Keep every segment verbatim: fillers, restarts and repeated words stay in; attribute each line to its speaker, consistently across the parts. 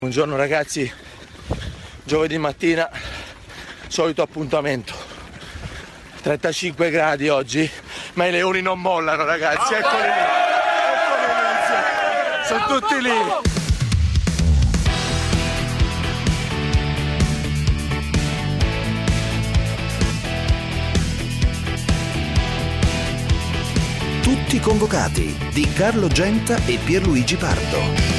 Speaker 1: Buongiorno ragazzi, giovedì mattina, solito appuntamento, trentacinque gradi oggi, ma i leoni non mollano ragazzi, eccoli lì, eccoli lì, sono tutti lì.
Speaker 2: Tutti convocati di Carlo Genta e Pierluigi Pardo.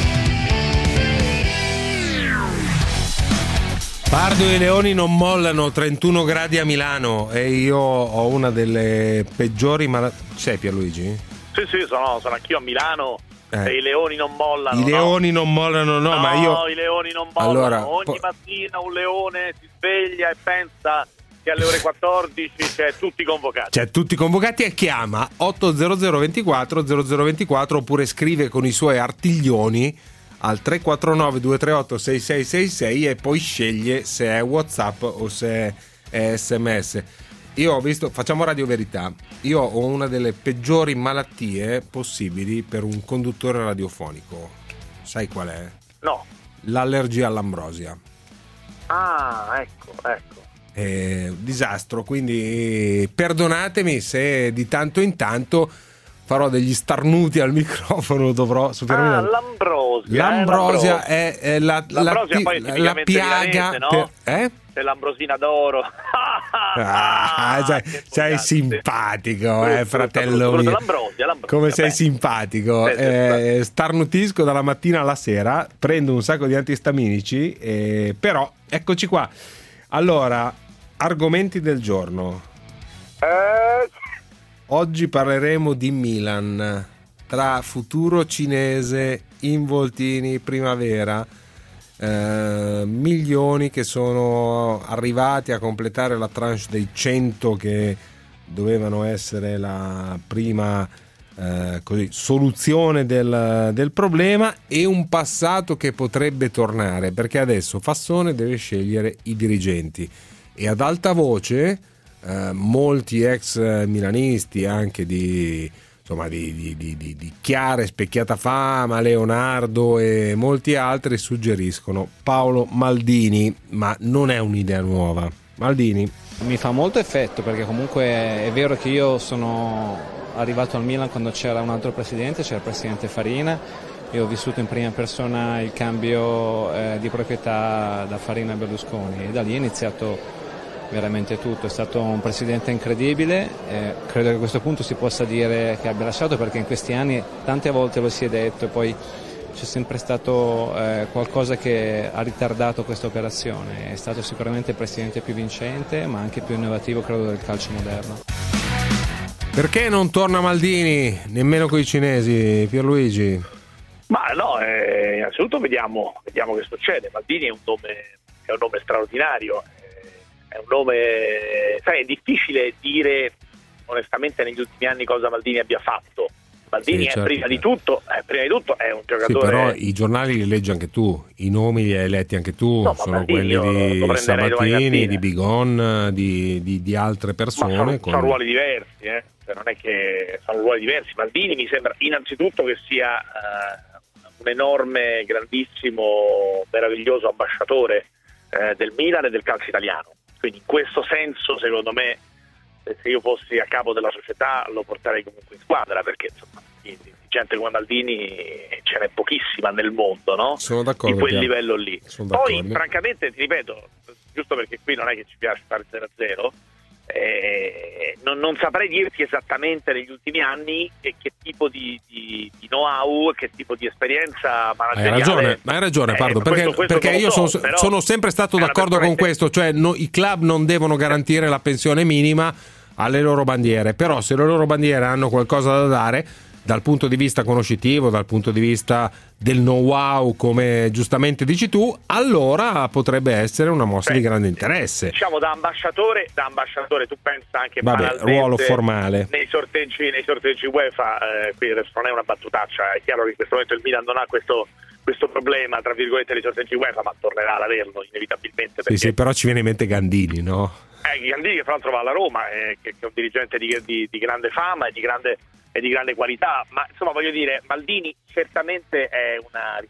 Speaker 3: Pardo e i leoni non mollano, trentuno gradi a Milano e io ho una delle peggiori malattie. Sei Pierluigi?
Speaker 4: Sì, sì, sono, sono anch'io a Milano
Speaker 3: eh.
Speaker 4: e i leoni non mollano.
Speaker 3: I leoni
Speaker 4: no?
Speaker 3: non mollano, no,
Speaker 4: no,
Speaker 3: ma io...
Speaker 4: No, i leoni non mollano.
Speaker 3: Allora,
Speaker 4: Ogni
Speaker 3: po...
Speaker 4: mattina un leone si sveglia e pensa che alle ore quattordici c'è tutti convocati.
Speaker 3: C'è tutti convocati e chiama otto zero zero ventiquattro zero zero ventiquattro oppure scrive con i suoi artiglioni al tre quattro nove due tre otto sei sei sei sei e poi sceglie se è WhatsApp o se è S M S. Io ho visto, facciamo Radio Verità, io ho una delle peggiori malattie possibili per un conduttore radiofonico. Sai qual è?
Speaker 4: No.
Speaker 3: L'allergia all'ambrosia.
Speaker 4: Ah, ecco, ecco.
Speaker 3: È un disastro, quindi perdonatemi se di tanto in tanto farò degli starnuti al microfono, dovrò superare.
Speaker 4: Ah, l'ambrosia.
Speaker 3: L'ambrosia
Speaker 4: eh,
Speaker 3: è, è la,
Speaker 4: l'ambrosia
Speaker 3: la,
Speaker 4: poi
Speaker 3: la, la piaga,
Speaker 4: milanese, no?
Speaker 3: per, eh?
Speaker 4: C'è l'ambrosina d'oro.
Speaker 3: Ah, sei, sei simpatico, eh, fratello mio.
Speaker 4: L'ambrosia, l'ambrosia,
Speaker 3: come
Speaker 4: vabbè.
Speaker 3: sei simpatico.
Speaker 4: Sì, sì,
Speaker 3: eh, starnutisco dalla mattina alla sera, prendo un sacco di antistaminici, eh, però eccoci qua. Allora, argomenti del giorno.
Speaker 4: Eh...
Speaker 3: Oggi parleremo di Milan, tra futuro cinese, involtini, primavera, eh, milioni che sono arrivati a completare la tranche dei cento che dovevano essere la prima eh, così, soluzione del, del problema, e un passato che potrebbe tornare, perché adesso Fassone deve scegliere i dirigenti e ad alta voce Uh, molti ex milanisti anche di insomma di, di, di, di, di chiara e specchiata fama, Leonardo e molti altri suggeriscono Paolo Maldini, ma non è un'idea nuova. Maldini
Speaker 5: mi fa molto effetto, perché comunque è vero che io sono arrivato al Milan quando c'era un altro presidente, c'era il presidente Farina, e ho vissuto in prima persona il cambio eh, di proprietà da Farina a Berlusconi, e da lì è iniziato veramente tutto. È stato un presidente incredibile, eh, credo che a questo punto si possa dire che abbia lasciato, perché in questi anni tante volte lo si è detto e poi c'è sempre stato eh, qualcosa che ha ritardato questa operazione. È stato sicuramente il presidente più vincente, ma anche più innovativo, credo, del calcio moderno.
Speaker 3: Perché non torna Maldini nemmeno con i cinesi, Pierluigi?
Speaker 4: Ma no, eh, innanzitutto vediamo, vediamo che succede. Maldini è un nome, è un nome straordinario. È un nome, sai, è difficile dire onestamente negli ultimi anni cosa Maldini abbia fatto. Maldini
Speaker 3: sì,
Speaker 4: è
Speaker 3: certo,
Speaker 4: prima
Speaker 3: certo.
Speaker 4: di tutto, eh, prima di tutto è un giocatore.
Speaker 3: Sì, però i giornali li leggi anche tu, i nomi li hai letti anche tu,
Speaker 4: no,
Speaker 3: sono
Speaker 4: Maldini,
Speaker 3: quelli di Sabatini, di Bigon, di, di, di altre persone.
Speaker 4: Ma sono,
Speaker 3: con...
Speaker 4: sono ruoli diversi, eh? Cioè, non è che sono ruoli diversi. Maldini mi sembra innanzitutto che sia uh, un enorme, grandissimo, meraviglioso ambasciatore uh, del Milan e del calcio italiano. Quindi in questo senso, secondo me, se io fossi a capo della società lo porterei comunque in squadra, perché insomma di, di gente come Maldini ce n'è pochissima nel mondo, no?
Speaker 3: Sono d'accordo.
Speaker 4: Di quel
Speaker 3: Piano.
Speaker 4: livello lì. Poi, francamente, ti ripeto, giusto perché qui non è che ci piace fare zero a zero, eh, non, non saprei dirti esattamente negli ultimi anni che, che tipo di, di, di know-how, che tipo di esperienza manageriale.
Speaker 3: Hai ragione, hai ragione Pardo,
Speaker 4: eh,
Speaker 3: perché,
Speaker 4: questo, questo
Speaker 3: perché io
Speaker 4: so,
Speaker 3: sono, sono sempre stato d'accordo con questo, cioè no, i club non devono garantire la pensione minima alle loro bandiere, però se le loro bandiere hanno qualcosa da dare dal punto di vista conoscitivo, dal punto di vista del know-how, come giustamente dici tu, allora potrebbe essere una mossa Beh, di grande interesse.
Speaker 4: Diciamo da ambasciatore, da ambasciatore tu pensa anche
Speaker 3: Vabbè, ruolo formale
Speaker 4: nei sorteggi, nei sorteggi UEFA, eh, qui adesso non è una battutaccia, è chiaro che in questo momento il Milan non ha questo questo problema tra virgolette dei sorteggi UEFA, ma tornerà ad averlo inevitabilmente. Perché...
Speaker 3: Sì, sì, però ci viene in mente Gandini, no?
Speaker 4: Eh, Gandini che fra l'altro va alla Roma, eh, che, che è un dirigente di, di, di grande fama e di grande e di grande qualità, ma insomma voglio dire, Maldini certamente è una risorsa.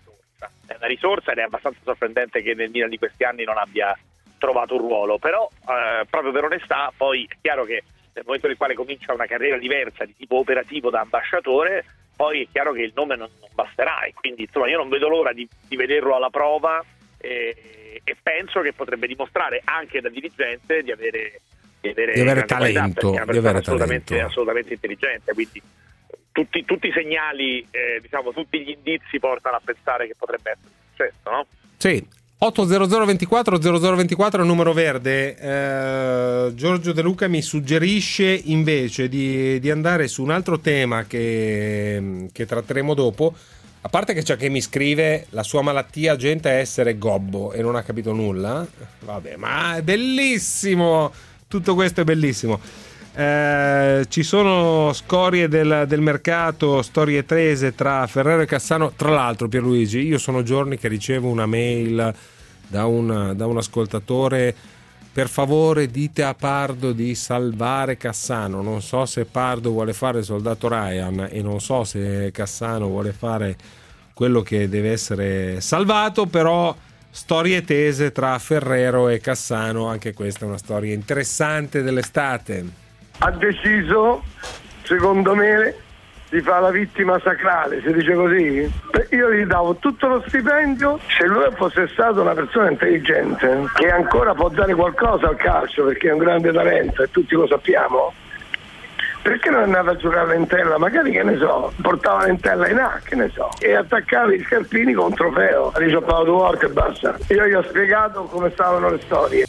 Speaker 4: risorsa, è una risorsa ed è abbastanza sorprendente che nel Milan di questi anni non abbia trovato un ruolo, però eh, proprio per onestà poi è chiaro che nel momento nel quale comincia una carriera diversa di tipo operativo da ambasciatore, poi è chiaro che il nome non, non basterà, e quindi insomma io non vedo l'ora di, di vederlo alla prova, e, e penso che potrebbe dimostrare anche da dirigente di avere, di avere,
Speaker 3: di avere
Speaker 4: talento,
Speaker 3: qualità,
Speaker 4: di avere assolutamente,
Speaker 3: talento.
Speaker 4: assolutamente intelligente, quindi tutti, tutti i segnali, eh, diciamo tutti gli indizi portano a pensare che potrebbe essere un successo, no?
Speaker 3: Sì. otto zero zero ventiquattro zero zero ventiquattro numero verde. eh, Giorgio De Luca mi suggerisce invece di, di andare su un altro tema che, che tratteremo dopo. A parte che c'è chi mi scrive la sua malattia gente è essere gobbo e non ha capito nulla, vabbè, ma è bellissimo, tutto questo è bellissimo. Eh, ci sono scorie del, del mercato, storie tese tra Ferrero e Cassano. Tra l'altro, Pierluigi, io sono giorni che ricevo una mail da un, da un ascoltatore: per favore dite a Pardo di salvare Cassano. Non so se Pardo vuole fare il soldato Ryan e non so se Cassano vuole fare quello che deve essere salvato, però storie tese tra Ferrero e Cassano, anche questa è una storia interessante dell'estate.
Speaker 6: Ha deciso, secondo me, di fare la vittima sacrale, si dice così? Io gli davo tutto lo stipendio se lui fosse stato una persona intelligente che ancora può dare qualcosa al calcio perché è un grande talento e tutti lo sappiamo. Perché non è andato a giocare a Lentella? Magari, che ne so, portava Lentella in A, che ne so, e attaccava i scarpini con un trofeo. Dice ho parlato work e basta. Io gli ho spiegato come stavano le storie.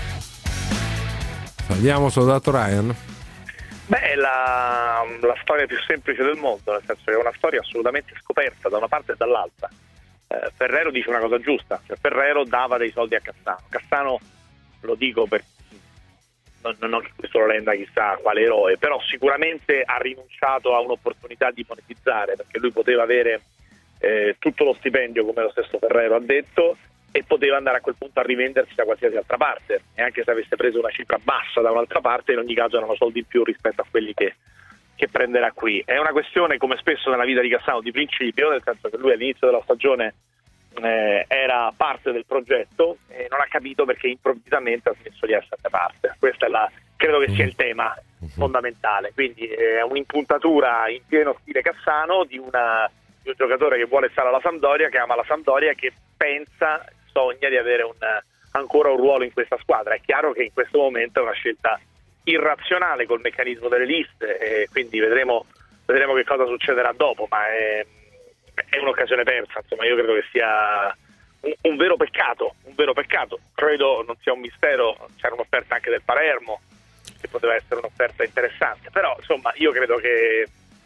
Speaker 3: Salviamo soldato Ryan.
Speaker 4: Beh, è la, la storia più semplice del mondo, nel senso che è una storia assolutamente scoperta da una parte e dall'altra. Eh, Ferrero dice una cosa giusta, cioè Ferrero dava dei soldi a Cassano. Cassano, lo dico per non, non che questo lo renda chissà quale eroe, però sicuramente ha rinunciato a un'opportunità di monetizzare, perché lui poteva avere eh, tutto lo stipendio, come lo stesso Ferrero ha detto, e poteva andare a quel punto a rivendersi da qualsiasi altra parte, e anche se avesse preso una cifra bassa da un'altra parte, in ogni caso erano soldi in più rispetto a quelli che, che prenderà qui. È una questione, come spesso nella vita di Cassano, di principio, nel senso che lui all'inizio della stagione eh, era parte del progetto e non ha capito perché improvvisamente ha smesso di esserne parte. Questa è la, credo che sia il tema fondamentale, quindi è un'impuntatura in pieno stile Cassano di, una, di un giocatore che vuole stare alla Sampdoria, che ama la Sampdoria, che pensa, sogna di avere un, ancora un ruolo in questa squadra. È chiaro che in questo momento è una scelta irrazionale col meccanismo delle liste, e quindi vedremo, vedremo che cosa succederà dopo, ma è, è un'occasione persa. Insomma, io credo che sia un, un vero peccato, un vero peccato. Credo non sia un mistero, c'era un'offerta anche del Palermo che poteva essere un'offerta interessante, però insomma io credo che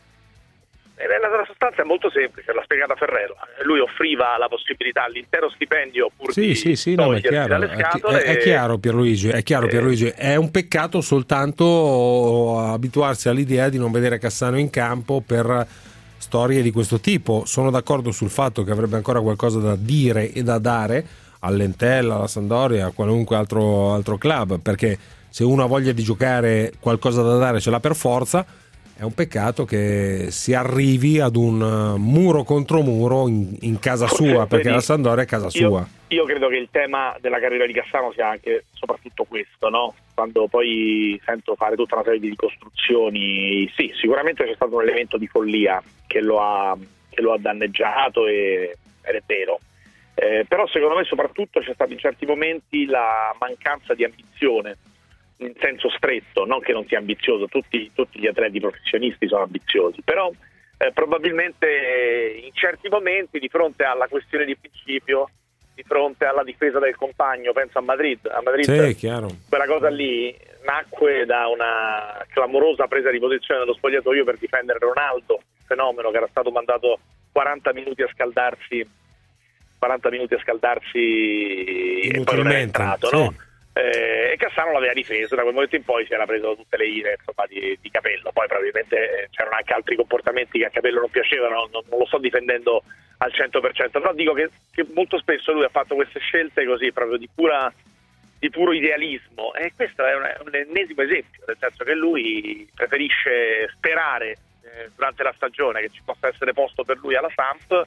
Speaker 4: la sostanza è molto semplice, l'ha spiegata Ferrero. Lui offriva la possibilità all'intero stipendio pur
Speaker 3: sì,
Speaker 4: di
Speaker 3: sì, sì, no, è chiaro,
Speaker 4: dalle scatole.
Speaker 3: È, è, è chiaro Pierluigi, è chiaro Pierluigi. È un peccato soltanto abituarsi all'idea di non vedere Cassano in campo per storie di questo tipo. Sono d'accordo sul fatto che avrebbe ancora qualcosa da dire e da dare all'Entella, alla Sampdoria, a qualunque altro, altro club, perché se uno ha voglia di giocare, qualcosa da dare ce l'ha per forza. È un peccato che si arrivi ad un muro contro muro in, in casa sua, perché la Sampdoria è casa sua.
Speaker 4: Io, io credo che il tema della carriera di Cassano sia anche soprattutto questo, no? Quando poi sento fare tutta una serie di ricostruzioni, sì, sicuramente c'è stato un elemento di follia che lo ha, che lo ha danneggiato, e, ed è vero. Eh, però secondo me soprattutto c'è stata in certi momenti la mancanza di ambizione, in senso stretto, non che non sia ambizioso, tutti, tutti gli atleti professionisti sono ambiziosi, però eh, probabilmente eh, in certi momenti di fronte alla questione di principio, di fronte alla difesa del compagno, penso a Madrid, a Madrid
Speaker 3: sì, chiaro.
Speaker 4: Quella cosa lì nacque da una clamorosa presa di posizione dello spogliatoio per difendere Ronaldo, fenomeno che era stato mandato quaranta minuti a scaldarsi quaranta minuti a scaldarsi e poi non è entrato, sì. No? Eh, e Cassano l'aveva difeso, da quel momento in poi si era preso tutte le ire, insomma, di, di Capello. Poi probabilmente c'erano anche altri comportamenti che a Capello non piacevano, non, non lo sto difendendo al cento per cento, però dico che, che molto spesso lui ha fatto queste scelte così proprio di pura di puro idealismo, e questo è un, un ennesimo esempio, nel senso che lui preferisce sperare eh, durante la stagione che ci possa essere posto per lui alla Samp,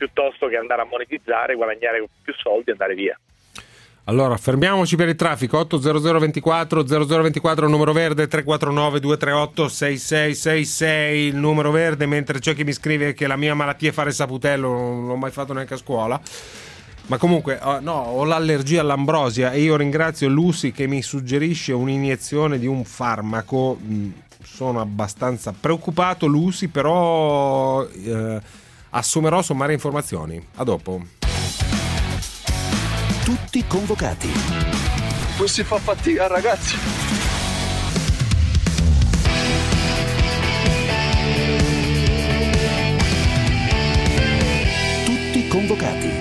Speaker 4: piuttosto che andare a monetizzare, guadagnare più soldi e andare via.
Speaker 3: Allora, fermiamoci per il traffico. otto zero zero ventiquattro zero zero ventiquattro il numero verde, tre quattro nove due tre otto sei sei sei sei il numero verde, mentre c'è chi mi scrive che la mia malattia è fare saputello, non l'ho mai fatto neanche a scuola. Ma comunque, uh, no, ho l'allergia all'ambrosia e io ringrazio Lucy che mi suggerisce un'iniezione di un farmaco. Mm, sono abbastanza preoccupato, Lucy, però eh, assumerò sommare informazioni. A dopo.
Speaker 2: Tutti convocati.
Speaker 1: Poi si fa fatica, ragazzi.
Speaker 2: Tutti convocati.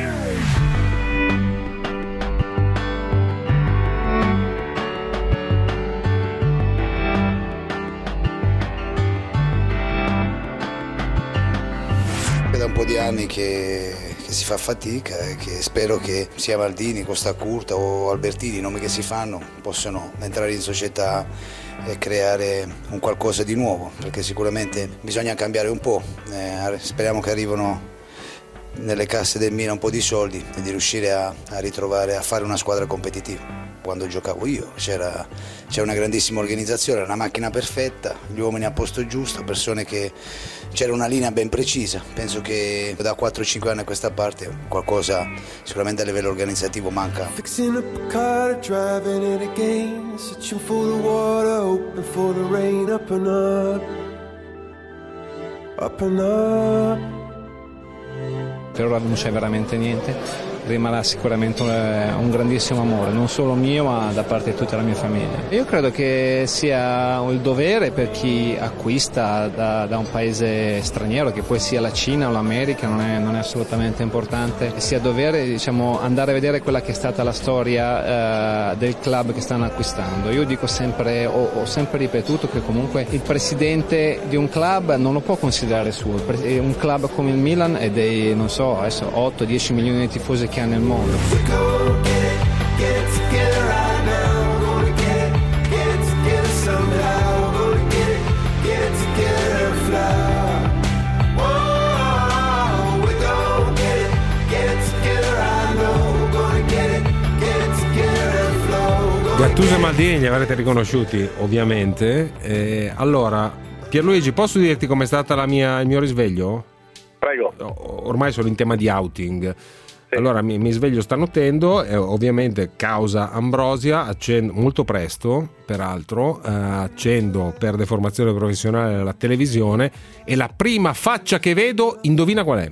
Speaker 7: Da un po' di anni che, che si fa fatica e che spero che sia Maldini, Costa Curta o Albertini, i nomi che si fanno, possano entrare in società e creare un qualcosa di nuovo, perché sicuramente bisogna cambiare un po'. Eh, speriamo che arrivino nelle casse del Milan un po' di soldi e di riuscire a, a ritrovare, a fare una squadra competitiva. Quando giocavo io c'era, c'era una grandissima organizzazione, una macchina perfetta, gli uomini a posto giusto, persone che c'era una linea ben precisa. Penso che da quattro cinque anni a questa parte qualcosa sicuramente a livello organizzativo manca.
Speaker 8: Fixing up a car, driving it again, searching for the water, hoping for the rain, up and up, up and up.
Speaker 5: Per ora non c'è veramente niente, rimarrà sicuramente un grandissimo amore, non solo mio ma da parte di tutta la mia famiglia. Io credo che sia il dovere per chi acquista da, da un paese straniero, che poi sia la Cina o l'America, non è, non è assolutamente importante, sia dovere, diciamo, andare a vedere quella che è stata la storia eh, del club che stanno acquistando. Io dico sempre, ho, ho sempre ripetuto che comunque il presidente di un club non lo può considerare suo, un club come il Milan è dei, non so, adesso otto dieci milioni di tifosi che ha nel mondo.
Speaker 3: Gattuso e Maldini li avrete riconosciuti ovviamente. Eh, allora, Pierluigi, posso dirti com'è stata la mia, il mio risveglio?
Speaker 4: Prego.
Speaker 3: Ormai sono in tema di outing. Sì. Allora mi, mi sveglio stanottendo, eh, ovviamente causa ambrosia, accendo molto presto, peraltro, eh, accendo per deformazione professionale la televisione e la prima faccia che vedo, indovina qual è?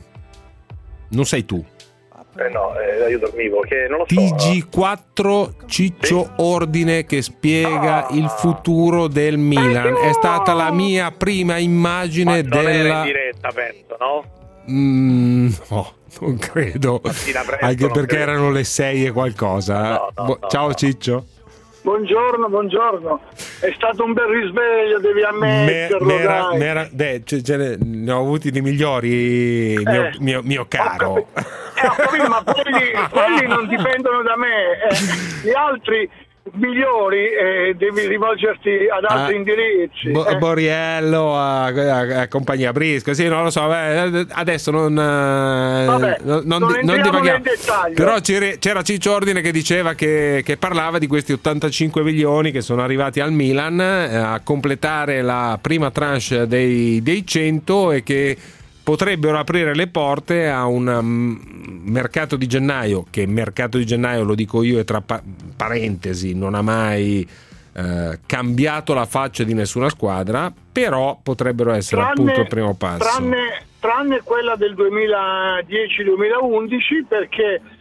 Speaker 3: Non sei tu.
Speaker 4: Eh no, eh, io dormivo, che non lo so.
Speaker 3: T G quattro Ciccio sì. Ordine che spiega ah. il futuro del Milan. È stata la mia prima immagine
Speaker 4: Ma non
Speaker 3: della...
Speaker 4: era in diretta, penso, no?
Speaker 3: Mm, no, non credo, presto, anche
Speaker 4: non
Speaker 3: perché
Speaker 4: credo.
Speaker 3: erano le sei e qualcosa.
Speaker 4: No, no,
Speaker 3: Bo-
Speaker 4: no,
Speaker 3: Ciao
Speaker 4: no.
Speaker 3: Ciccio.
Speaker 6: Buongiorno, buongiorno. È stato un bel risveglio, devi ammetterlo.
Speaker 3: Me, mera,
Speaker 6: dai.
Speaker 3: mera, de, ce, ce ne, ne ho avuti di migliori,
Speaker 6: Eh,
Speaker 3: mio, mio, mio caro.
Speaker 6: Ho capito, eh, ho capito, ma quelli, quelli non dipendono da me. Eh, gli altri migliori eh, devi rivolgerti ad altri
Speaker 3: Ah,
Speaker 6: indirizzi.
Speaker 3: Bo-
Speaker 6: eh.
Speaker 3: Boriello a, a, a compagnia Brisco, sì, non lo so, beh, adesso non, eh,
Speaker 6: Vabbè,
Speaker 3: non, non,
Speaker 6: non
Speaker 3: di- non
Speaker 6: entriamo
Speaker 3: divaghiamo.
Speaker 6: nel dettaglio.
Speaker 3: Però c'era, c'era Ciccio Ordine che diceva che, che parlava di questi ottantacinque milioni che sono arrivati al Milan eh, a completare la prima tranche dei, dei cento e che potrebbero aprire le porte a un um, mercato di gennaio, che mercato di gennaio, lo dico io e tra pa- parentesi, non ha mai eh, cambiato la faccia di nessuna squadra, però potrebbero essere
Speaker 6: Tranne-
Speaker 3: appunto il primo passo.
Speaker 6: Tranne, tranne quella del duemiladieci duemilaundici, perché eh,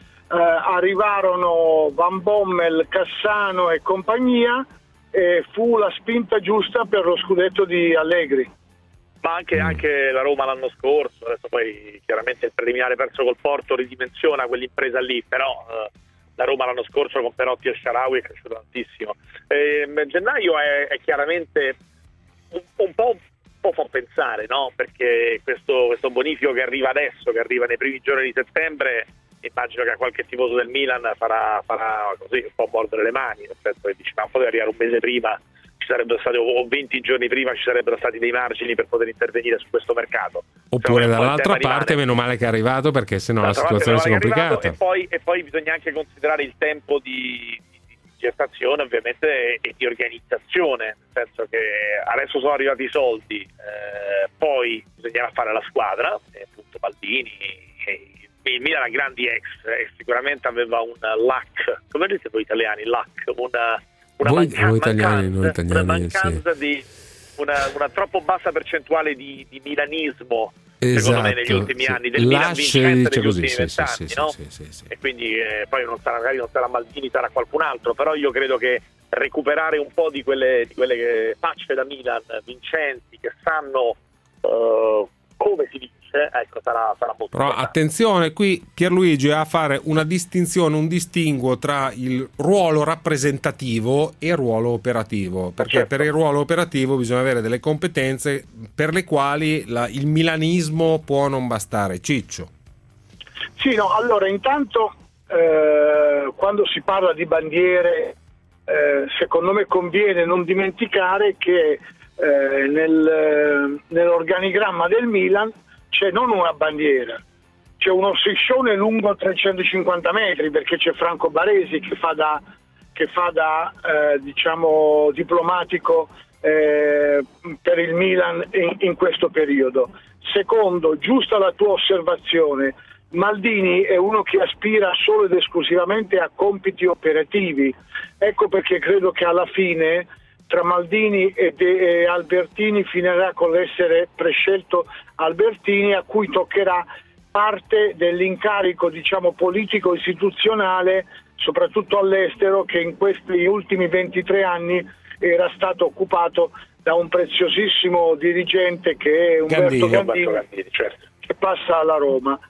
Speaker 6: arrivarono Van Bommel, Cassano e compagnia e fu la spinta giusta per lo scudetto di Allegri.
Speaker 4: Ma anche, anche la Roma l'anno scorso, adesso poi chiaramente il preliminare perso col Porto ridimensiona quell'impresa lì, però eh, la Roma l'anno scorso con Perotti e Shaarawy è cresciuto tantissimo. Eh, gennaio è, è chiaramente un, un, po', un po' fa pensare, no? Perché questo, questo bonifico che arriva adesso, che arriva nei primi giorni di settembre, immagino che a qualche tifoso del Milan farà, farà così un po' mordere le mani, nel senso che dice ma poteva arrivare un mese prima, ci sarebbero stati, o venti giorni prima ci sarebbero stati dei margini per poter intervenire su questo mercato.
Speaker 3: Oppure dall'altra parte meno male che è arrivato, perché sennò la situazione si è complicata.
Speaker 4: E poi, e poi bisogna anche considerare il tempo di, di, di gestazione ovviamente e di organizzazione, nel senso che adesso sono arrivati i soldi, eh, poi bisognava fare la squadra, e appunto Maldini, e il Milan ha grandi ex e sicuramente aveva un lack, come dite voi italiani, lack, una, una
Speaker 3: voi,
Speaker 4: manca-
Speaker 3: voi italiani,
Speaker 4: mancanza,
Speaker 3: noi italiani,
Speaker 4: una mancanza
Speaker 3: sì.
Speaker 4: di una, una troppo bassa percentuale di, di milanismo,
Speaker 3: esatto,
Speaker 4: secondo me negli ultimi
Speaker 3: sì.
Speaker 4: anni, del Milan vincente degli
Speaker 3: così,
Speaker 4: ultimi
Speaker 3: sì,
Speaker 4: vent'anni,
Speaker 3: sì, sì,
Speaker 4: no?
Speaker 3: sì, sì, sì.
Speaker 4: E quindi eh, poi non sarà, magari non sarà Maldini, sarà qualcun altro, però io credo che recuperare un po' di quelle, di quelle che facce da Milan vincenti, che sanno uh, come si vince, ecco, sarà, sarà molto
Speaker 3: però
Speaker 4: importante.
Speaker 3: attenzione, qui Pierluigi a fare una distinzione, un distinguo tra il ruolo rappresentativo e il ruolo operativo, perché
Speaker 4: certo.
Speaker 3: per il ruolo operativo bisogna avere delle competenze per le quali la, il milanismo può non bastare. Ciccio.
Speaker 9: Sì, no, allora intanto eh, quando si parla di bandiere eh, secondo me conviene non dimenticare che eh, nel, nell'organigramma del Milan c'è non una bandiera, c'è uno striscione lungo trecentocinquanta metri, perché c'è Franco Baresi che fa da, che fa da eh, diciamo diplomatico eh, per il Milan in, in questo periodo. Secondo, giusta la tua osservazione, Maldini è uno che aspira solo ed esclusivamente a compiti operativi, ecco perché credo che alla fine tra Maldini e, De, e Albertini finirà con l'essere prescelto Albertini, a cui toccherà parte dell'incarico diciamo politico istituzionale, soprattutto all'estero, che in questi ultimi ventitré anni era stato occupato da un preziosissimo dirigente che è Umberto
Speaker 3: Gandini,
Speaker 9: Gandini,
Speaker 4: Gandini, certo.
Speaker 9: che passa alla Roma.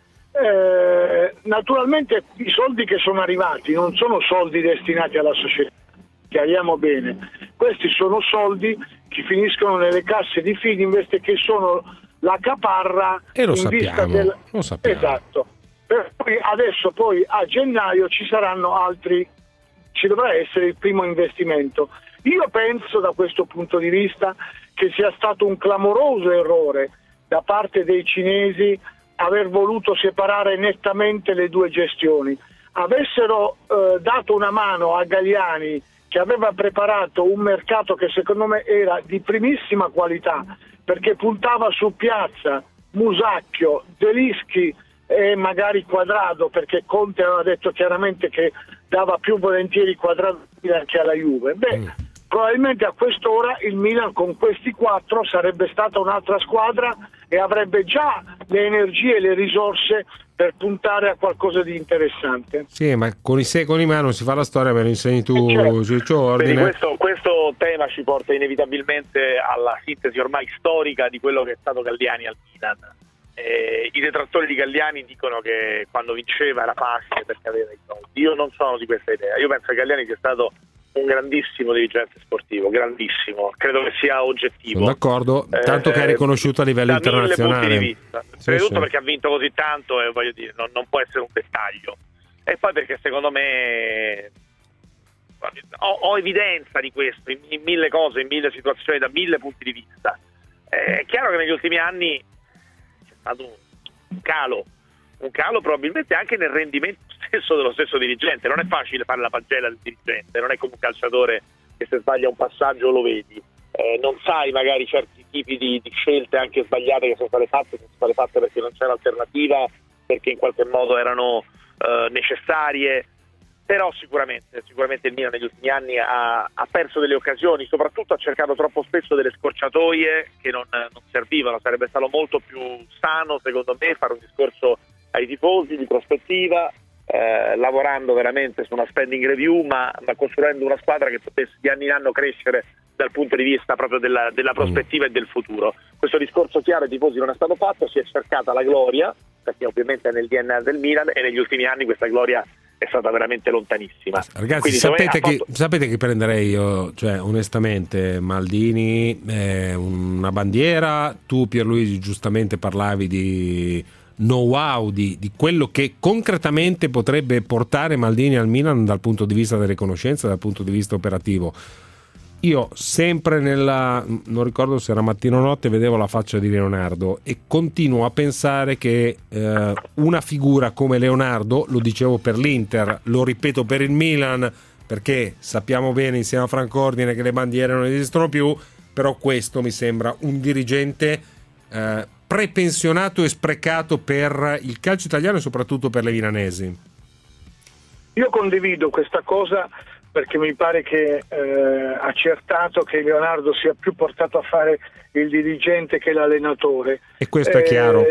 Speaker 9: Eh, naturalmente i soldi che sono arrivati non sono soldi destinati alla società, chiariamo bene, questi sono soldi che finiscono nelle casse di Fininvest e che sono la caparra
Speaker 3: e lo
Speaker 9: in
Speaker 3: sappiamo,
Speaker 9: vista del...
Speaker 3: lo sappiamo.
Speaker 9: Esatto. Per cui adesso poi a gennaio ci saranno altri, ci dovrà essere il primo investimento. Io penso da questo punto di vista che sia stato un clamoroso errore da parte dei cinesi aver voluto separare nettamente le due gestioni. Avessero eh, dato una mano a Galliani, che aveva preparato un mercato che secondo me era di primissima qualità, perché puntava su Piazza, Musacchio, Zelinski e magari Quadrado, perché Conte aveva detto chiaramente che dava più volentieri Quadrado che alla Juve. Beh, mm. probabilmente a quest'ora il Milan con questi quattro sarebbe stata un'altra squadra e avrebbe già le energie e le risorse per puntare a qualcosa di interessante.
Speaker 3: Sì, ma con i secoli in mano si fa la storia, me lo insegni tu,
Speaker 9: certo.
Speaker 3: Ciccio Ordine.
Speaker 4: Questo, questo tema ci porta inevitabilmente alla sintesi ormai storica di quello che è stato Galliani al Milan. Eh, I detrattori di Galliani dicono che quando vinceva era facile perché aveva i soldi. Io non sono di questa idea. Io penso che Galliani sia stato un grandissimo dirigente sportivo, grandissimo, credo che sia oggettivo.
Speaker 3: Sono d'accordo, tanto eh, che è riconosciuto a livello
Speaker 4: da
Speaker 3: internazionale.
Speaker 4: Mille punti di vista.
Speaker 3: Sì,
Speaker 4: Prima di tutto
Speaker 3: sì.
Speaker 4: perché ha vinto così tanto e voglio dire, non, non può essere un dettaglio. E poi perché secondo me ho, ho evidenza di questo in, in mille cose, in mille situazioni, da mille punti di vista. È chiaro che negli ultimi anni c'è stato un, un calo, un calo probabilmente anche nel rendimento stesso dello stesso dirigente. Non è facile fare la pagella del dirigente, non è come un calciatore che se sbaglia un passaggio lo vedi, eh, non sai magari certi tipi di, di scelte anche sbagliate che sono state fatte, sono state fatte perché non c'era alternativa, perché in qualche modo erano eh, necessarie. Però sicuramente, sicuramente il Milan negli ultimi anni ha, ha perso delle occasioni, soprattutto ha cercato troppo spesso delle scorciatoie che non, non servivano. Sarebbe stato molto più sano, secondo me, fare un discorso ai tifosi di prospettiva, eh, lavorando veramente su una spending review, ma, ma costruendo una squadra che potesse di anno in anno crescere dal punto di vista proprio della, della prospettiva e del futuro. Questo discorso chiaro ai tifosi non è stato fatto, si è cercata la gloria, perché ovviamente è nel D N A del Milan, e negli ultimi anni questa gloria è stata veramente lontanissima.
Speaker 3: Ragazzi, sapete che, fatto... sapete che prenderei io, cioè onestamente, Maldini è una bandiera. Tu, Pierluigi, giustamente parlavi di know-how, di, di quello che concretamente potrebbe portare Maldini al Milan dal punto di vista delle conoscenze, dal punto di vista operativo. io sempre nella, non ricordo se era mattino o notte, vedevo la faccia di Leonardo e continuo a pensare che eh, una figura come Leonardo, lo dicevo per l'Inter, lo ripeto per il Milan, perché sappiamo bene insieme a Franco Ordine che le bandiere non esistono più, però questo mi sembra un dirigente eh, prepensionato e sprecato per il calcio italiano e soprattutto per le milanesi.
Speaker 9: Io condivido questa cosa, perché mi pare che eh, accertato che Leonardo sia più portato a fare il dirigente che l'allenatore.
Speaker 3: E questo è
Speaker 9: eh,
Speaker 3: chiaro.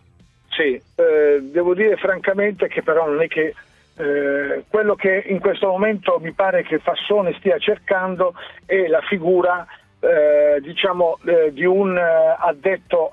Speaker 9: Sì, eh, devo dire francamente che però non è che eh, quello che in questo momento mi pare che Fassone stia cercando è la figura eh, diciamo eh, di un eh, addetto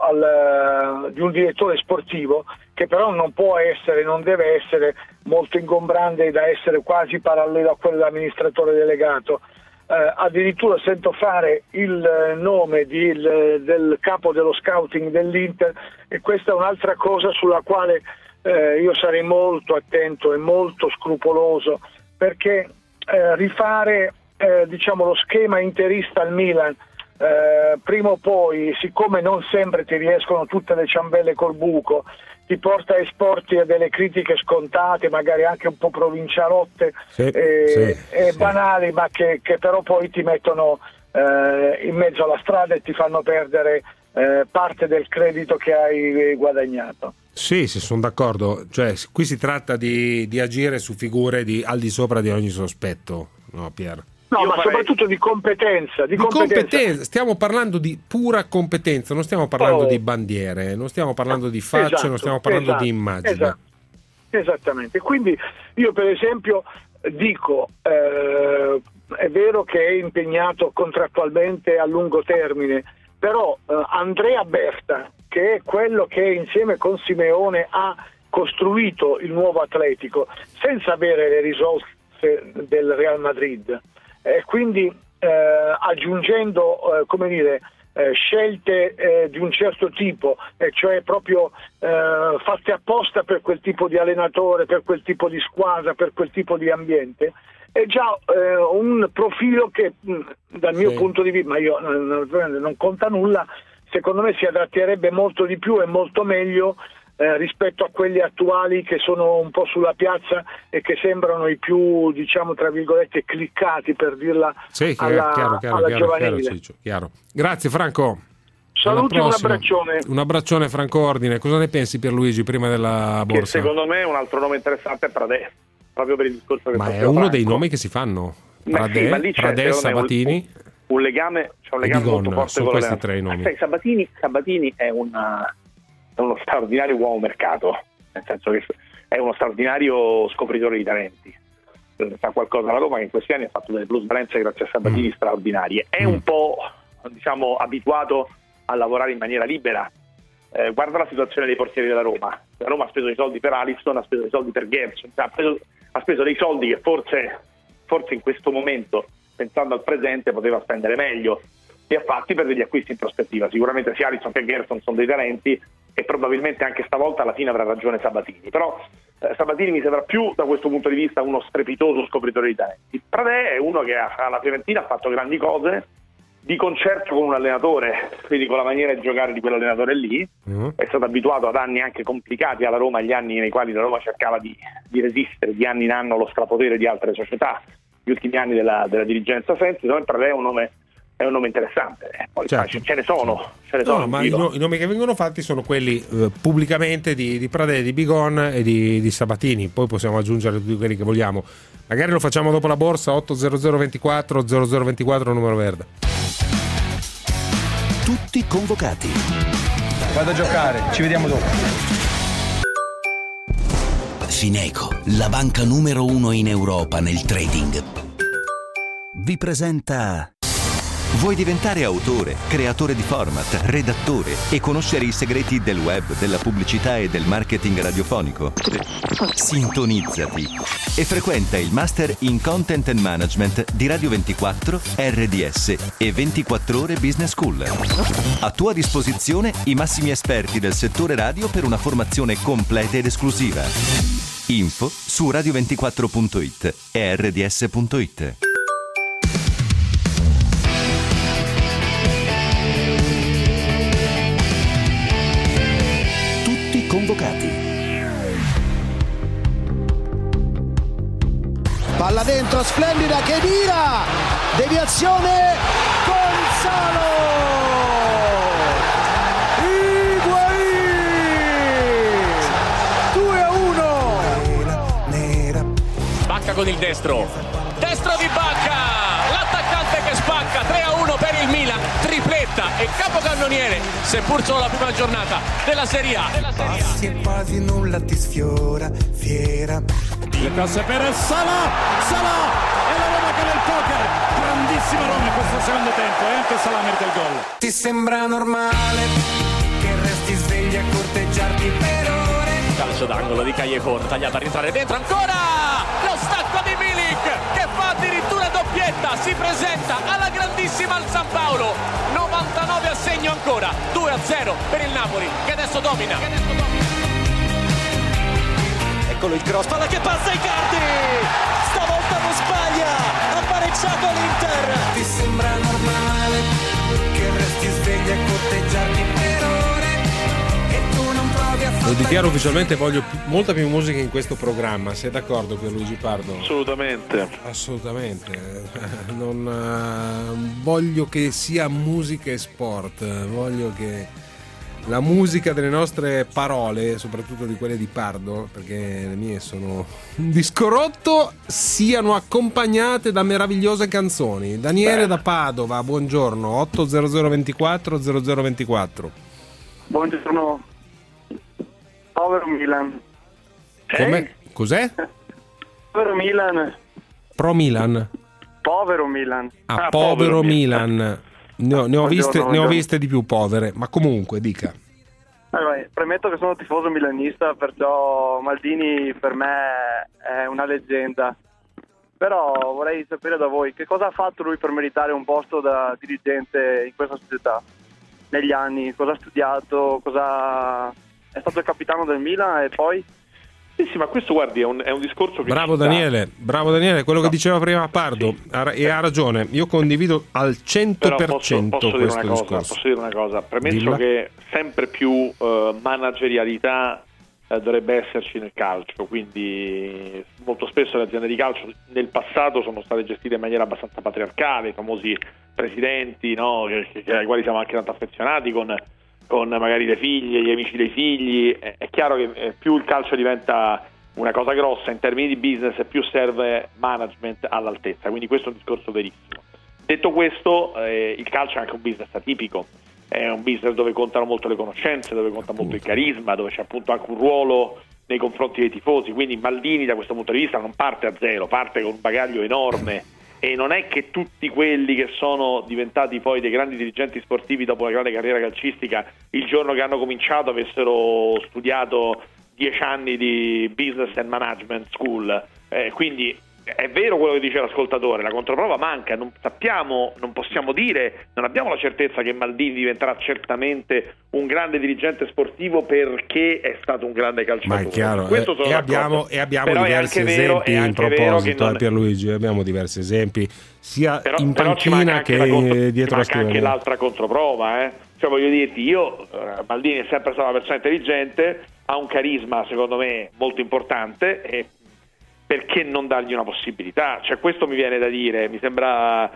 Speaker 9: al, di un direttore sportivo, che però non può essere, non deve essere molto ingombrante da essere quasi parallelo a quello dell'amministratore delegato. Eh, addirittura sento fare il nome di, il, del capo dello scouting dell'Inter, e questa è un'altra cosa sulla quale eh, io sarei molto attento e molto scrupoloso, perché eh, rifare eh, diciamo lo schema interista al Milan eh, prima o poi, siccome non sempre ti riescono tutte le ciambelle col buco, ti porta a esporti a delle critiche scontate, magari anche un po' provincialotte
Speaker 3: sì,
Speaker 9: e,
Speaker 3: sì,
Speaker 9: e
Speaker 3: sì.
Speaker 9: banali, ma che, che però poi ti mettono eh, in mezzo alla strada e ti fanno perdere eh, parte del credito che hai guadagnato.
Speaker 3: Sì, sì, sono d'accordo. Cioè, qui si tratta di, di agire su figure di, al di sopra di ogni sospetto, no, Pier?
Speaker 9: No,
Speaker 4: Io
Speaker 9: ma
Speaker 4: farei...
Speaker 9: soprattutto di competenza. Di,
Speaker 3: Di
Speaker 9: competenza.
Speaker 3: competenza, stiamo parlando di pura competenza, non stiamo parlando
Speaker 9: Oh.
Speaker 3: di bandiere, non stiamo parlando di facce,
Speaker 9: Esatto,
Speaker 3: non stiamo parlando
Speaker 9: esatto,
Speaker 3: di immagine.
Speaker 9: esatto. Esattamente. Quindi io per esempio dico, eh, è vero che è impegnato contrattualmente a lungo termine, però eh, Andrea Berta, che è quello che insieme con Simeone ha costruito il nuovo Atletico senza avere le risorse del Real Madrid, e quindi eh, aggiungendo eh, come dire eh, scelte eh, di un certo tipo, e cioè proprio eh, fatte apposta per quel tipo di allenatore, per quel tipo di squadra, per quel tipo di ambiente, è già eh, un profilo che mh, dal mio
Speaker 3: Sì.
Speaker 9: punto di vista, ma io non, non conta nulla, secondo me si adatterebbe molto di più e molto meglio Eh, rispetto a quelli attuali che sono un po' sulla piazza e che sembrano i più, diciamo tra virgolette, cliccati, per dirla
Speaker 3: Sì,
Speaker 9: alla,
Speaker 3: chiaro, chiaro,
Speaker 9: alla
Speaker 3: chiaro,
Speaker 9: giovanile.
Speaker 3: chiaro, Ciccio, chiaro. Grazie Franco.
Speaker 9: Saluti e
Speaker 3: Alla
Speaker 9: un
Speaker 3: prossima.
Speaker 9: abbraccione.
Speaker 3: Un abbraccione Franco Ordine. Cosa ne pensi Pierluigi prima della
Speaker 4: Che
Speaker 3: borsa?
Speaker 4: secondo me un altro nome interessante è Pradè, proprio per il discorso che
Speaker 3: Ma è
Speaker 4: faceva
Speaker 3: uno
Speaker 4: Franco.
Speaker 3: dei nomi che si fanno.
Speaker 4: Ma
Speaker 3: Pradè,
Speaker 4: sì, ma lì c'è,
Speaker 3: Pradè,
Speaker 4: secondo me, un-
Speaker 3: Sabatini.
Speaker 4: un legame, c'è un
Speaker 3: E
Speaker 4: legame
Speaker 3: Bigon,
Speaker 4: molto forte
Speaker 3: sono
Speaker 4: con
Speaker 3: questi
Speaker 4: l'allenatore.
Speaker 3: tre i nomi.
Speaker 4: Eh, sai, Sabatini, Sabatini è, una, è uno straordinario uomo mercato, nel senso che è uno straordinario scopritore di talenti. Fa qualcosa alla Roma che in questi anni ha fatto delle plusvalenze grazie a Sabatini
Speaker 3: Mm.
Speaker 4: straordinarie. È
Speaker 3: Mm.
Speaker 4: un po', diciamo, abituato a lavorare in maniera libera. Eh, guarda la situazione dei portieri della Roma. La Roma ha speso dei soldi per Alisson, ha speso dei soldi per Gerson, ha speso, ha speso dei soldi che forse, forse in questo momento, pensando al presente, poteva spendere meglio. Li ha fatti per degli acquisti in prospettiva. Sicuramente sia Alisson che Gerson sono dei talenti e probabilmente anche stavolta alla fine avrà ragione Sabatini. Però eh, Sabatini mi sembra più da questo punto di vista uno strepitoso scopritore di talenti. Pradè è uno che ha, alla Fiorentina ha fatto grandi cose di concerto con un allenatore, quindi con la maniera di giocare di quell'allenatore lì.
Speaker 3: Mm.
Speaker 4: È stato abituato ad anni anche complicati alla Roma, agli anni nei quali la Roma cercava di, di resistere di anno in anno allo strapotere di altre società, gli ultimi anni della, della dirigenza Sensi. Secondo me Pradè è un nome è un nome interessante, eh, poi
Speaker 3: Certo.
Speaker 4: ce, ce ne sono, ce ne
Speaker 3: No,
Speaker 4: sono in
Speaker 3: ma i,
Speaker 4: giro.
Speaker 3: no- i nomi che vengono fatti sono quelli eh, pubblicamente di, di Pradè, di Bigon e di, di Sabatini. Poi possiamo aggiungere tutti quelli che vogliamo. Magari lo facciamo dopo la borsa. Otto zero zero ventiquattro zero zero ventiquattro numero verde.
Speaker 2: Tutti convocati.
Speaker 10: Vado a giocare, ci vediamo dopo.
Speaker 2: Fineco, la banca numero uno in Europa nel trading, vi presenta...
Speaker 11: Vuoi diventare autore, creatore di format, redattore e conoscere i segreti del web, della pubblicità e del marketing radiofonico? Sintonizzati e frequenta il Master in Content and Management di Radio ventiquattro, R D S e ventiquattro Ore Business School. A tua disposizione i massimi esperti del settore radio per una formazione completa ed esclusiva. Info su radio ventiquattro punto it e r d s punto it.
Speaker 12: palla dentro, splendida Khedira, deviazione, Gonzalo, Higuaín, due a uno.
Speaker 13: Bacca con il destro, destro di Bacca, l'attaccante che spacca, tre a uno per il Milan, tripletta e capocannoniere, seppur solo la prima giornata della Serie A. Della Serie A.
Speaker 14: Passi e quasi nulla ti sfiora, fiera.
Speaker 15: Le passe per Salah, Salah e la Roma che nel poker, grandissima Roma in questo secondo tempo e anche Salah merita il gol.
Speaker 14: Ti sembra normale che resti svegli a corteggiarti per ore?
Speaker 13: Calcio d'angolo di Callejon, tagliata a rientrare dentro ancora, lo stacco di Milik che fa addirittura doppietta, si presenta alla grandissima al San Paolo, novantanove a segno ancora, due a zero per il Napoli che adesso domina. Che adesso domina.
Speaker 16: Eccolo il cross, palla che passa Icardi, stavolta non sbaglia, ha pareggiato l'Inter.
Speaker 14: Ti sembra normale che resti svegli a corteggiarti per ore e tu non provi a fare.
Speaker 3: Lo dichiaro ufficialmente, voglio più, molta più musica in questo programma, sei d'accordo Pierluigi Pardo?
Speaker 17: Assolutamente.
Speaker 3: Assolutamente. Non uh, voglio che sia musica e sport, voglio che la musica delle nostre parole, soprattutto di quelle di Pardo, perché le mie sono un disco rotto, siano accompagnate da meravigliose canzoni. Daniele Beh. da Padova, buongiorno, otto zero zero ventiquattro zero zero ventiquattro.
Speaker 18: Buongiorno. Povero Milan.
Speaker 3: Com'è? Cos'è?
Speaker 18: Povero Milan.
Speaker 3: Pro Milan.
Speaker 18: Povero Milan.
Speaker 3: Ah, ah povero, povero Milan. Milan. Ne ho, ne, ho viste,
Speaker 18: buongiorno.
Speaker 3: ne ho viste di più povere, ma comunque dica.
Speaker 18: Allora, premetto che sono tifoso milanista, perciò Maldini per me è una leggenda. Però vorrei sapere da voi che cosa ha fatto lui per meritare un posto da dirigente in questa società negli anni, cosa ha studiato, cosa è stato il capitano del Milan e poi?
Speaker 17: Sì, sì, ma questo guardi è un, è un discorso che
Speaker 3: bravo Daniele, bravo Daniele, quello no. che diceva prima Pardo, sì. ha, e ha ragione, io condivido al cento per cento
Speaker 17: posso, posso
Speaker 3: questo
Speaker 17: dire una
Speaker 3: discorso.
Speaker 17: Cosa, posso dire una cosa, premesso
Speaker 3: Dilla.
Speaker 17: che sempre più uh, managerialità uh, dovrebbe esserci nel calcio, quindi molto spesso le aziende di calcio nel passato sono state gestite in maniera abbastanza patriarcale, i famosi presidenti, no, che, che, ai quali siamo anche tanto affezionati, con con magari le figlie, gli amici dei figli. È chiaro che più il calcio diventa una cosa grossa in termini di business e più serve management all'altezza, quindi questo è un discorso verissimo. Detto questo, eh, il calcio è anche un business atipico, è un business dove contano molto le conoscenze, dove conta molto il carisma, dove c'è appunto anche un ruolo nei confronti dei tifosi, quindi Maldini da questo punto di vista non parte a zero, parte con un bagaglio enorme. E non è che tutti quelli che sono diventati poi dei grandi dirigenti sportivi dopo la grande carriera calcistica il giorno che hanno cominciato avessero studiato dieci anni di business and management school, eh, quindi è vero quello che dice l'ascoltatore, la controprova manca, non sappiamo, non possiamo dire, non abbiamo la certezza che Maldini diventerà certamente un grande dirigente sportivo perché è stato un grande calciatore.
Speaker 3: Ma è chiaro,
Speaker 17: Questo
Speaker 3: eh, e, abbiamo, e abbiamo
Speaker 17: però
Speaker 3: diversi
Speaker 17: vero,
Speaker 3: esempi in proposito,
Speaker 17: non...
Speaker 3: eh, Pierluigi, abbiamo diversi esempi sia
Speaker 17: però,
Speaker 3: in
Speaker 17: però
Speaker 3: panchina che
Speaker 17: contro...
Speaker 3: dietro la
Speaker 17: scrivania. Anche l'altra controprova, eh? Cioè voglio dirti, io, eh, Maldini è sempre stata una persona intelligente, ha un carisma secondo me molto importante e perché non dargli una possibilità? Cioè questo mi viene da dire, mi sembra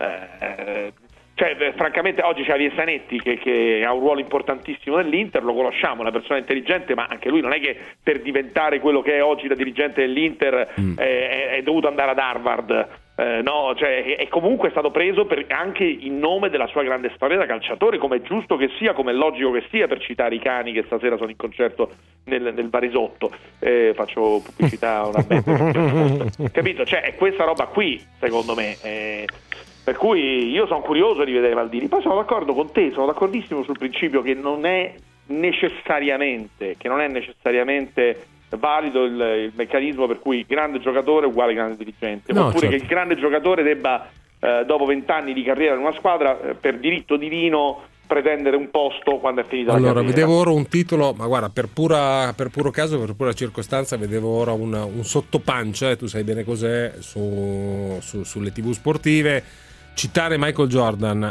Speaker 17: eh, cioè francamente oggi c'è Javier Zanetti che, che ha un ruolo importantissimo nell'Inter, lo conosciamo, una persona intelligente, ma anche lui non è che per diventare quello che è oggi da dirigente dell'Inter mm. eh, è, è dovuto andare ad Harvard. Eh, no, cioè è comunque stato preso per, anche in nome della sua grande storia da calciatore, come è giusto che sia, come è logico che sia, per citare i cani che stasera sono in concerto nel, nel Barisotto, eh, faccio pubblicità una band, capito? Cioè è questa roba qui secondo me, eh, per cui io sono curioso di vedere Maldini. Poi sono d'accordo con te, sono d'accordissimo sul principio che non è necessariamente che non è necessariamente valido il, il meccanismo per cui grande giocatore è uguale grande dirigente, no, oppure certo. che il grande giocatore debba eh, dopo vent'anni di carriera in una squadra eh, per diritto divino pretendere un posto quando è finita
Speaker 3: allora,
Speaker 17: la carriera.
Speaker 3: Allora, vedevo ora un titolo, ma guarda, per pura per puro caso, per pura circostanza, vedevo ora una, un sottopancia, eh, tu sai bene cos'è, su, su, sulle tivù sportive, citare Michael Jordan.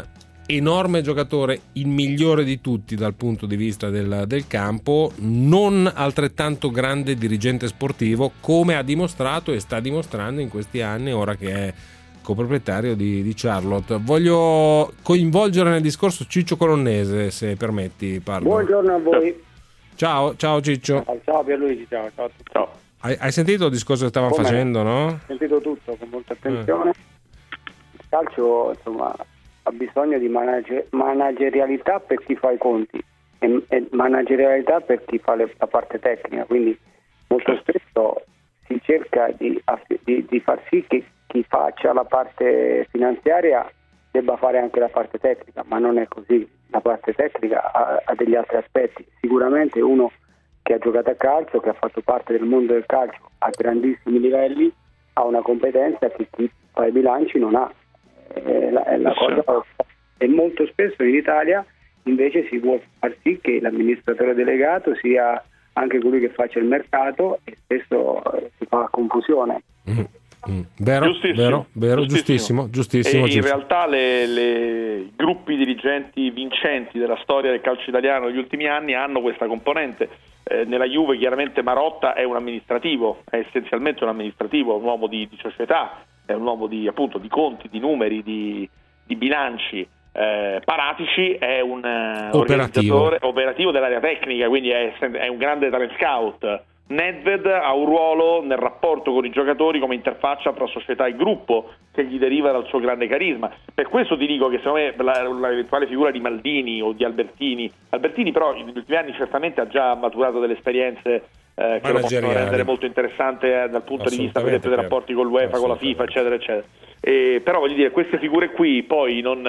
Speaker 3: enorme giocatore, il migliore di tutti dal punto di vista del, del campo, non altrettanto grande dirigente sportivo, come ha dimostrato e sta dimostrando in questi anni, ora che è coproprietario di, di Charlotte. Voglio coinvolgere nel discorso Ciccio Colonnese, se permetti, parlo.
Speaker 19: Buongiorno a voi.
Speaker 3: Ciao, ciao Ciccio.
Speaker 19: Ciao Pierluigi, ciao, ciao a tutti.
Speaker 17: Ciao.
Speaker 3: Hai, hai sentito il discorso che stava
Speaker 19: Come?
Speaker 3: facendo, no?
Speaker 19: Ho sentito tutto con molta attenzione. Il calcio, insomma, ha bisogno di manager- managerialità per chi fa i conti e, e managerialità per chi fa le, la parte tecnica, quindi molto spesso si cerca di, di, di far sì che chi faccia la parte finanziaria debba fare anche la parte tecnica, ma non è così. La parte tecnica ha, ha degli altri aspetti. Sicuramente uno che ha giocato a calcio, che ha fatto parte del mondo del calcio a grandissimi livelli, ha una competenza che chi fa i bilanci non ha. È la, è la cosa. E molto spesso in Italia invece si vuole far sì che l'amministratore delegato sia anche colui che faccia il mercato, e spesso si fa confusione.
Speaker 3: Mm. Mm. Vero,
Speaker 17: giustissimo,
Speaker 3: vero, vero, giustissimo,
Speaker 17: giustissimo.
Speaker 3: giustissimo.
Speaker 17: E in
Speaker 3: giusto.
Speaker 17: realtà le, le, i gruppi dirigenti vincenti della storia del calcio italiano negli ultimi anni hanno questa componente. Eh, nella Juve chiaramente Marotta è un amministrativo, è essenzialmente un amministrativo, un uomo di, di società, è un uomo di, appunto, di conti, di numeri, di, di bilanci. Eh, Paratici è un uh, organizzatore operativo dell'area tecnica, quindi è, è un grande talent scout. Nedved ha un ruolo nel rapporto con i giocatori come interfaccia tra società e gruppo, che gli deriva dal suo grande carisma. Per questo ti dico che secondo me la, l'eventuale figura di Maldini o di Albertini Albertini però negli ultimi anni certamente ha già maturato delle esperienze eh, che lo possono rendere molto interessante eh, dal punto di vista per esempio dei rapporti con l'UEFA, con la FIFA, eccetera eccetera. E, però voglio dire, queste figure qui poi non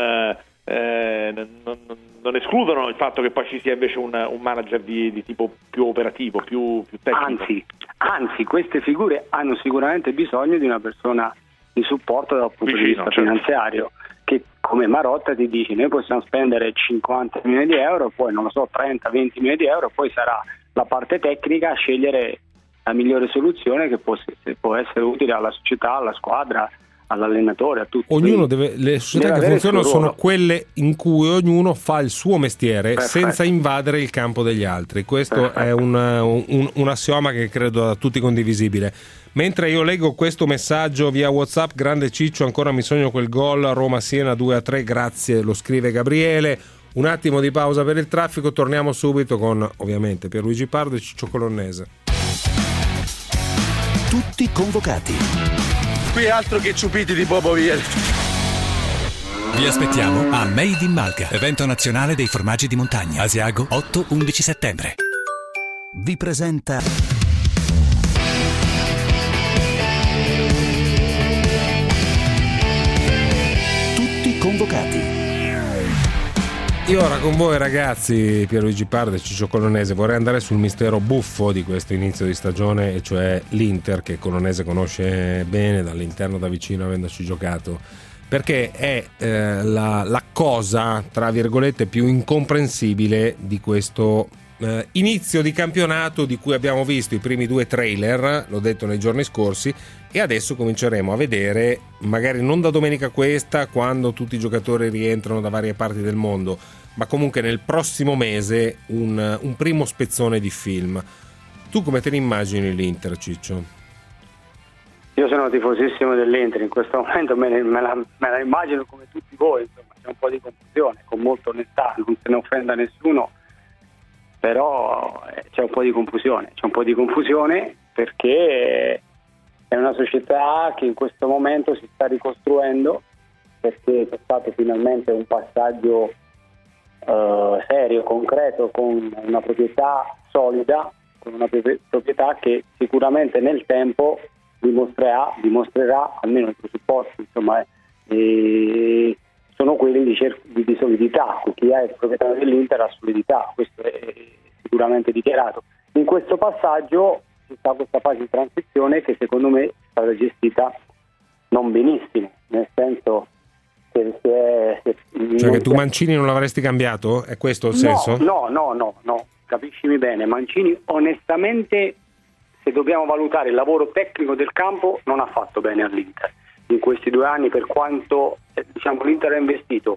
Speaker 17: eh, non, non escludono il fatto che poi ci sia invece un, un manager di, di tipo più operativo, più, più tecnico.
Speaker 19: Anzi, anzi, queste figure hanno sicuramente bisogno di una persona di supporto dal punto Vicino, di vista certo. finanziario, che come Marotta ti dice noi possiamo spendere cinquanta milioni di euro, poi non lo so, trenta venti milioni di euro, poi sarà la parte tecnica a scegliere la migliore soluzione che può, può essere utile alla società, alla squadra, all'allenatore, a tutti.
Speaker 3: Ognuno deve, le società
Speaker 19: deve
Speaker 3: che funzionano sono
Speaker 19: ruolo.
Speaker 3: quelle in cui ognuno fa il suo mestiere
Speaker 19: Perfetto.
Speaker 3: senza invadere il campo degli altri. Questo Perfetto. è un, un, un assioma che credo da tutti condivisibile. Mentre io leggo questo messaggio via WhatsApp: grande Ciccio, ancora mi sogno quel gol Roma-Siena due a tre, grazie, lo scrive Gabriele. Un attimo di pausa per il traffico, torniamo subito con ovviamente Pierluigi Pardo e Ciccio Colonnese.
Speaker 2: Tutti convocati.
Speaker 1: Qui altro che ciupiti di Bobo Vieri.
Speaker 20: Vi aspettiamo a Made in Malga, evento nazionale dei formaggi di montagna. Asiago otto undici settembre.
Speaker 2: Vi presenta Tutti convocati.
Speaker 3: Io ora con voi ragazzi, Pierluigi Pardo e Ciccio Colonnese, vorrei andare sul mistero buffo di questo inizio di stagione, e cioè l'Inter, che Colonnese conosce bene dall'interno, da vicino, avendoci giocato, perché è eh, la, la cosa tra virgolette più incomprensibile di questo eh, inizio di campionato, di cui abbiamo visto i primi due trailer, l'ho detto nei giorni scorsi, e adesso cominceremo a vedere, magari non da domenica questa, quando tutti i giocatori rientrano da varie parti del mondo, ma comunque nel prossimo mese, un, un primo spezzone di film. Tu come te ne immagini l'Inter, Ciccio?
Speaker 19: Io sono tifosissimo dell'Inter, in questo momento me, ne, me, la, me la immagino come tutti voi, insomma, c'è un po' di confusione, con molta onestà, non se ne offenda nessuno, però c'è un po' di confusione, c'è un po' di confusione perché è una società che in questo momento si sta ricostruendo, perché c'è stato finalmente un passaggio Uh, serio, concreto, con una proprietà solida, con una proprietà che sicuramente nel tempo dimostrerà, dimostrerà almeno i presupposti, insomma, eh, sono quelli di, cer- di solidità. Chi è il proprietario dell'Inter ha solidità, questo è sicuramente dichiarato. In questo passaggio ci sta questa fase di transizione che secondo me è stata gestita non benissimo, nel senso che si è, se,
Speaker 3: cioè che tu Mancini non l'avresti cambiato? È questo il senso?
Speaker 19: No, no, no, no, capiscimi bene. Mancini onestamente, se dobbiamo valutare il lavoro tecnico del campo, non ha fatto bene all'Inter in questi due anni, per quanto eh, diciamo l'Inter ha investito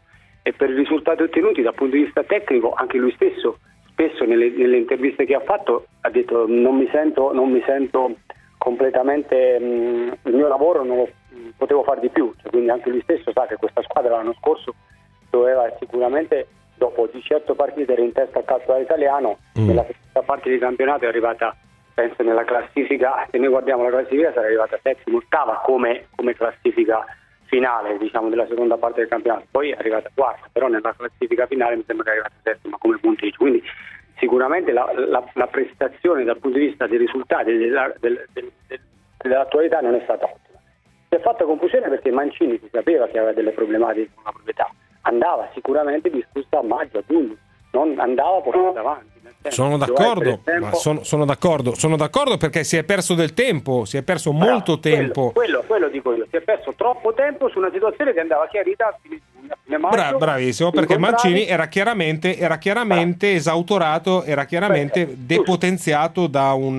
Speaker 19: e per i risultati ottenuti dal punto di vista tecnico. Anche lui stesso spesso nelle, nelle interviste che ha fatto ha detto non mi sento, non mi sento completamente, mh, il mio lavoro non lo potevo fare di più, cioè, quindi anche lui stesso sa che questa squadra l'anno scorso doveva sicuramente, dopo diciotto partite era in testa al calcio italiano, mm. nella seconda parte di campionato è arrivata, penso nella classifica, se noi guardiamo la classifica sarà arrivata settima, ottava come, come classifica finale, diciamo, della seconda parte del campionato, poi è arrivata quarta, però nella classifica finale mi sembra che è arrivata settima come punteggio, quindi sicuramente la, la, la prestazione dal punto di vista dei risultati della, del, del, del, dell'attualità non è stata ottima. Si è fatta confusione perché Mancini si sapeva che aveva delle problematiche con la proprietà, andava sicuramente discussa a maggio, a giugno, non andava portata avanti.
Speaker 3: Sono d'accordo, ma sono, sono d'accordo, sono d'accordo perché si è perso del tempo, si è perso Bravo, molto tempo.
Speaker 19: Quello, quello, quello dico io, si è perso troppo tempo su una situazione che andava chiarita a fine giugno, a fine maggio.
Speaker 3: Bra- bravissimo, perché Mancini era chiaramente, era chiaramente ah. esautorato, era chiaramente Beh, depotenziato da un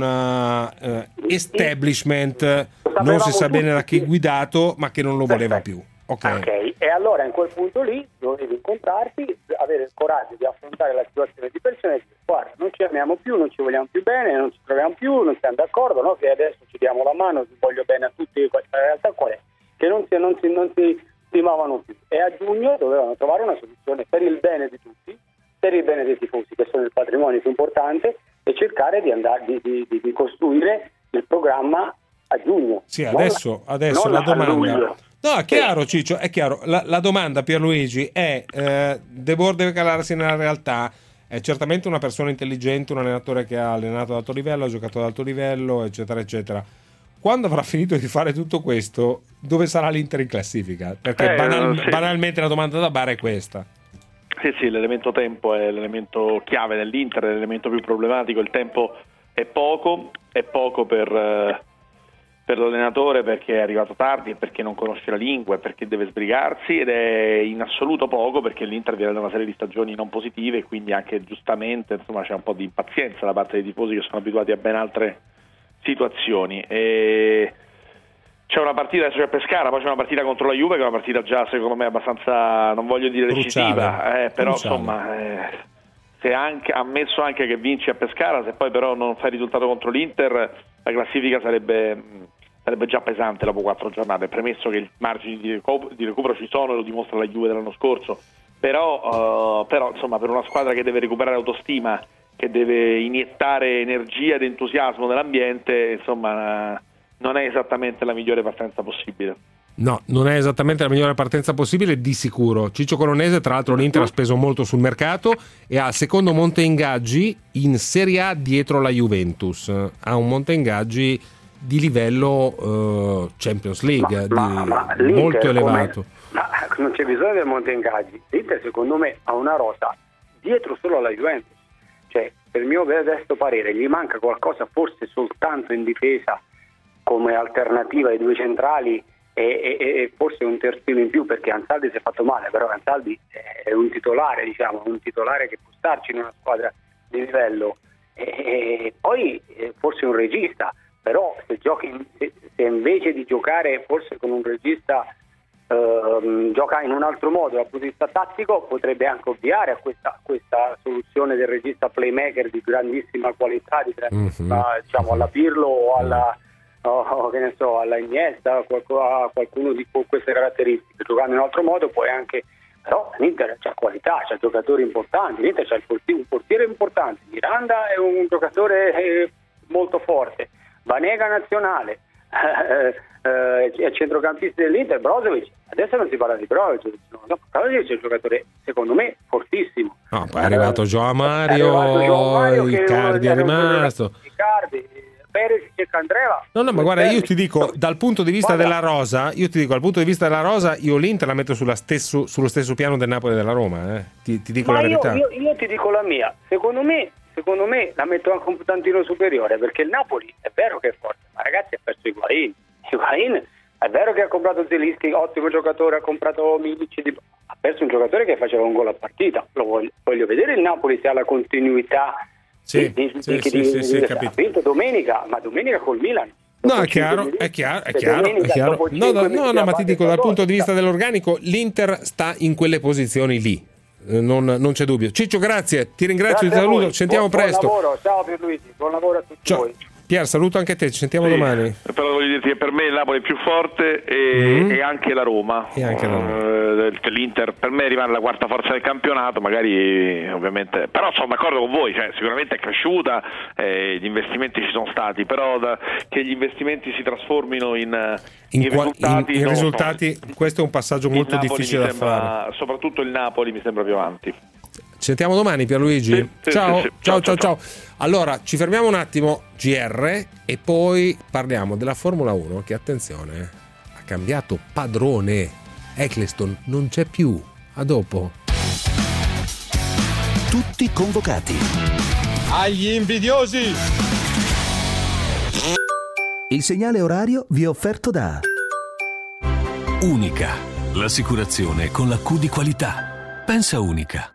Speaker 3: uh, establishment, non si sa bene da chi guidato, ma che non lo voleva più. Okay.
Speaker 19: ok, e allora in quel punto lì dovevi incontrarti, avere il coraggio di affrontare la situazione di persone e dire guarda, non ci amiamo più, non ci vogliamo più bene, non ci troviamo più, non siamo d'accordo, no? Che adesso ci diamo la mano, ti voglio bene a tutti, questa realtà qual è? Che non si, non si, non si stimavano più, e a giugno dovevano trovare una soluzione per il bene di tutti, per il bene dei tifosi che sono il patrimonio più importante, e cercare di andare di, di, di, di costruire il programma a giugno.
Speaker 3: Sì, adesso, non, adesso non la domanda. No, è chiaro Ciccio, è chiaro. La, la domanda, Pierluigi, è eh, De Boer deve calarsi nella realtà. È certamente una persona intelligente, un allenatore che ha allenato ad alto livello, ha giocato ad alto livello, eccetera, eccetera. Quando avrà finito di fare tutto questo, dove sarà l'Inter in classifica? Perché
Speaker 17: eh,
Speaker 3: banal,
Speaker 17: sì.
Speaker 3: banalmente la domanda da bar è questa.
Speaker 17: Sì, sì, l'elemento tempo è l'elemento chiave dell'Inter, è l'elemento più problematico. Il tempo è poco, è poco per... Eh... per l'allenatore perché è arrivato tardi e perché non conosce la lingua e perché deve sbrigarsi, ed è in assoluto poco perché l'Inter viene da una serie di stagioni non positive e quindi anche giustamente insomma c'è un po' di impazienza da parte dei tifosi che sono abituati a ben altre situazioni. E c'è una partita adesso a Pescara, poi c'è una partita contro la Juve che è una partita già secondo me abbastanza, non voglio dire decisiva, eh, però Cruciale. insomma eh, se anche ammesso anche che vinci a Pescara, se poi però non fai risultato contro l'Inter la classifica sarebbe sarebbe già pesante dopo quattro giornate, premesso che i margini di recupero, di recupero ci sono, lo dimostra la Juve dell'anno scorso, però, uh, però insomma per una squadra che deve recuperare autostima, che deve iniettare energia ed entusiasmo nell'ambiente, insomma non è esattamente la migliore partenza possibile.
Speaker 3: No, non è esattamente la migliore partenza possibile di sicuro. Ciccio Colonese, tra l'altro l'Inter ha speso molto sul mercato e ha il secondo monte ingaggi in Serie A dietro la Juventus, ha un monte ingaggi di livello uh, Champions League,
Speaker 19: ma,
Speaker 3: di,
Speaker 19: ma, ma
Speaker 3: molto elevato.
Speaker 19: Come, ma non c'è bisogno del monte ingaggi. L'Inter secondo me ha una rosa dietro solo alla Juventus, cioè per il mio modesto parere gli manca qualcosa forse soltanto in difesa come alternativa ai due centrali e, e, e forse un terzino in più, perché Ansaldi si è fatto male, però Ansaldi è un titolare, diciamo, un titolare che può starci in una squadra di livello, e, e poi forse un regista. Però se giochi, se, se invece di giocare forse con un regista ehm, gioca in un altro modo dal punto di vista tattico, potrebbe anche ovviare a questa, questa soluzione del regista playmaker di grandissima qualità, di grandissima, mm-hmm. diciamo alla Pirlo o alla, oh, che ne so, alla Iniesta, a qualcuno di queste caratteristiche. Giocando in un altro modo puoi anche, però l'Inter c'ha qualità, c'ha giocatori importanti, l'Inter c'ha il portiere, un portiere importante, Miranda è un giocatore eh, molto forte, Banega nazionale, eh, eh, centrocampista dell'Inter, Brozovic, adesso non si parla di Brozovic, no, no, Brozovic è un giocatore secondo me fortissimo.
Speaker 3: No, poi è arrivato eh, Joao Mario, Mario Icardi è rimasto.
Speaker 19: Icardi, Perez e Candreva.
Speaker 3: No, no, ma guarda, io ti dico, dal punto di vista guarda. della rosa, io ti dico, dal punto di vista della rosa, io l'Inter la metto sulla stesso, sullo stesso piano del Napoli e della Roma, eh. ti, ti dico
Speaker 19: ma
Speaker 3: la
Speaker 19: io,
Speaker 3: verità.
Speaker 19: Io, io ti dico la mia, secondo me Secondo me la metto anche un tantino superiore, perché il Napoli è vero che è forte, ma ragazzi ha perso Higuain. Higuain è vero che ha comprato Zelinski, ottimo giocatore, ha comprato Milic, di... ha perso un giocatore che faceva un gol a partita. Lo voglio, voglio vedere il Napoli se ha la continuità
Speaker 3: sì,
Speaker 19: di, di,
Speaker 3: sì,
Speaker 19: di,
Speaker 3: sì,
Speaker 19: di,
Speaker 3: sì,
Speaker 19: di,
Speaker 3: sì,
Speaker 19: di,
Speaker 3: capito.
Speaker 19: ha vinto domenica, ma domenica col Milan
Speaker 3: No, è chiaro, è chiaro, è chiaro, è chiaro. No, no, no, no, ma ti dico, dal punto di vista dell'organico, l'Inter sta in quelle posizioni lì. Non, non c'è dubbio. Ciccio, grazie, ti ringrazio, ti saluto, sentiamo
Speaker 19: buon,
Speaker 3: presto.
Speaker 19: Buon lavoro, ciao Pierluigi, buon lavoro a tutti
Speaker 3: ciao.
Speaker 19: voi.
Speaker 3: Pier, saluto anche te, ci sentiamo
Speaker 17: sì,
Speaker 3: domani.
Speaker 17: Però voglio dirti che per me il Napoli è più forte e,
Speaker 3: mm.
Speaker 17: e anche la Roma.
Speaker 3: E anche la Roma.
Speaker 17: Uh, L'Inter per me rimane la quarta forza del campionato, magari ovviamente, però sono d'accordo con voi, cioè, sicuramente è cresciuta, eh, gli investimenti ci sono stati, però da, che gli investimenti si trasformino in, in, in
Speaker 3: qua,
Speaker 17: risultati,
Speaker 3: in, in risultati so. Questo è un passaggio il molto
Speaker 17: Napoli
Speaker 3: difficile
Speaker 17: sembra,
Speaker 3: da fare.
Speaker 17: Soprattutto il Napoli mi sembra più avanti.
Speaker 3: Ci sentiamo domani, Pierluigi.
Speaker 17: Sì, sì,
Speaker 3: ciao,
Speaker 17: sì, sì.
Speaker 3: Ciao,
Speaker 17: ciao,
Speaker 3: ciao,
Speaker 17: ciao,
Speaker 3: ciao. Allora, ci fermiamo un attimo, G R, e poi parliamo della Formula uno che, attenzione, ha cambiato padrone. Eccleston non c'è più. A dopo.
Speaker 2: Tutti convocati.
Speaker 12: Agli invidiosi.
Speaker 2: Il segnale orario vi è offerto da
Speaker 20: Unica, l'assicurazione con la Q di qualità. Pensa Unica.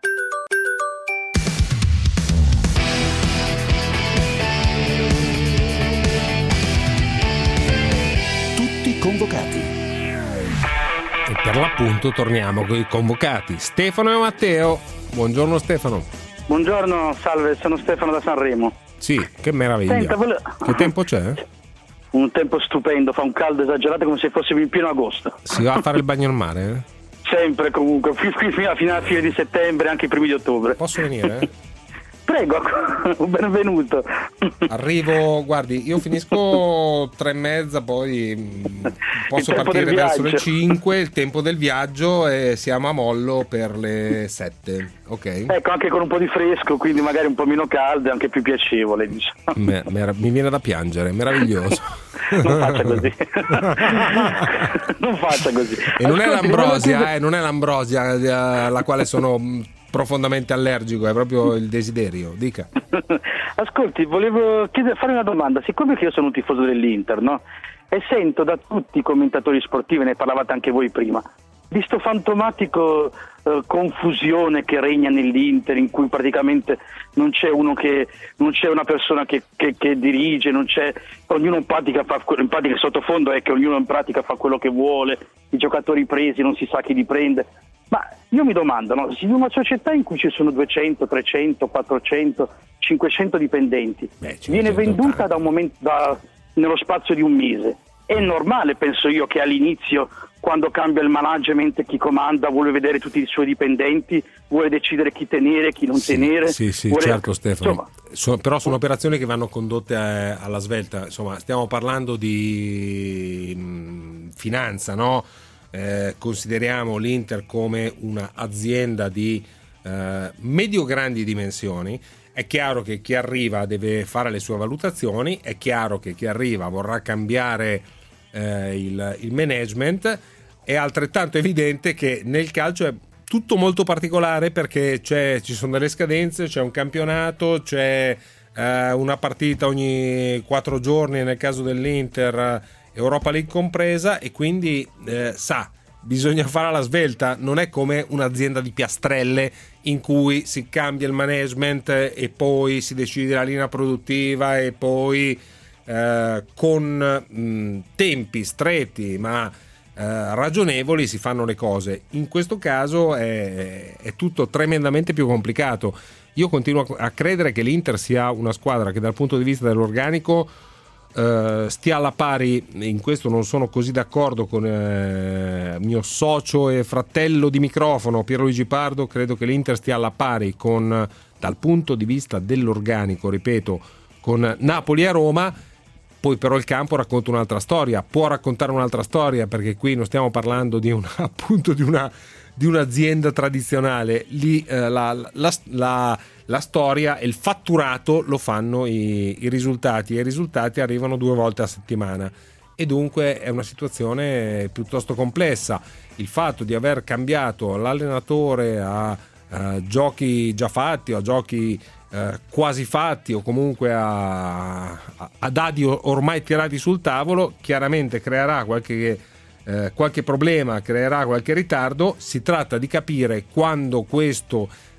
Speaker 2: Tutti convocati.
Speaker 3: E per l'appunto torniamo con i convocati. Stefano e Matteo. Buongiorno Stefano.
Speaker 19: Buongiorno, salve, sono Stefano da Sanremo.
Speaker 3: Sì, che meraviglia.
Speaker 19: Senta, vole...
Speaker 3: Che tempo c'è?
Speaker 19: Un tempo stupendo, fa un caldo esagerato come se fossimo in pieno agosto.
Speaker 3: Si va a fare il bagno al mare? Eh?
Speaker 19: Sempre comunque, qui fino alla fine di settembre, anche i primi di ottobre.
Speaker 3: Posso venire? Eh?
Speaker 19: Prego, benvenuto.
Speaker 3: Arrivo, guardi, io finisco tre e mezza, poi posso partire verso le cinque, il tempo del viaggio, e siamo a mollo per le sette, ok?
Speaker 19: Ecco, anche con un po' di fresco, quindi magari un po' meno caldo e anche più piacevole, diciamo.
Speaker 3: Me, me, mi viene da piangere, meraviglioso.
Speaker 19: Non faccia così. Non faccia così.
Speaker 3: E non Ascolti, è l'ambrosia, eh, non è l'ambrosia alla quale sono profondamente allergico, è proprio il desiderio. Dica.
Speaker 19: Ascolti, volevo chiedere, fare una domanda. Siccome che io sono un tifoso dell'Inter, no? E sento da tutti i commentatori sportivi, ne parlavate anche voi prima, di sto fantomatico eh, confusione che regna nell'Inter, in cui praticamente non c'è uno che non c'è una persona che, che, che dirige, non c'è, ognuno in pratica fa, in pratica il sottofondo è che ognuno in pratica fa quello che vuole, i giocatori presi non si sa chi li prende. Ma io mi domando, no? In una società in cui ci sono duecento, trecento, quattrocento, cinquecento dipendenti, Beh, viene venduta da un momento, da, nello spazio di un mese. È normale, penso io, che all'inizio, quando cambia il management, chi comanda vuole vedere tutti i suoi dipendenti, vuole decidere chi tenere, chi non
Speaker 3: sì,
Speaker 19: tenere.
Speaker 3: Sì, sì,
Speaker 19: vuole...
Speaker 3: certo Stefano.
Speaker 19: Insomma,
Speaker 3: so, però sono operazioni che vanno condotte a, alla svelta. Insomma, stiamo parlando di mh, finanza, no? Eh, consideriamo l'Inter come un'azienda di eh, medio-grandi dimensioni. È chiaro che chi arriva deve fare le sue valutazioni, è chiaro che chi arriva vorrà cambiare eh, il, il management. È altrettanto evidente che nel calcio è tutto molto particolare, perché c'è, ci sono delle scadenze, c'è un campionato, c'è eh, una partita ogni quattro giorni nel caso dell'Inter, Europa League compresa, e quindi eh, sa, bisogna fare alla svelta. Non è come un'azienda di piastrelle in cui si cambia il management e poi si decide la linea produttiva e poi eh, con mh, tempi stretti ma eh, ragionevoli si fanno le cose. In questo caso è, è tutto tremendamente più complicato. Io continuo a credere che l'Inter sia una squadra che dal punto di vista dell'organico Uh, stia alla pari. In questo non sono così d'accordo con uh, mio socio e fratello di microfono Pierluigi Pardo. Credo che l'Inter stia alla pari con, dal punto di vista dell'organico, ripeto, con Napoli e Roma. Poi però il campo racconta un'altra storia, può raccontare un'altra storia, perché qui non stiamo parlando di una, appunto di una di un'azienda tradizionale. Lì eh, la, la, la, la storia e il fatturato lo fanno i, i risultati, e i risultati arrivano due volte a settimana, e dunque è una situazione piuttosto complessa. Il fatto di aver cambiato l'allenatore a, a giochi già fatti o a giochi eh, quasi fatti, o comunque a, a, a dadi ormai tirati sul tavolo, chiaramente creerà qualche Eh, qualche problema, creerà qualche ritardo. Si tratta di capire quando questo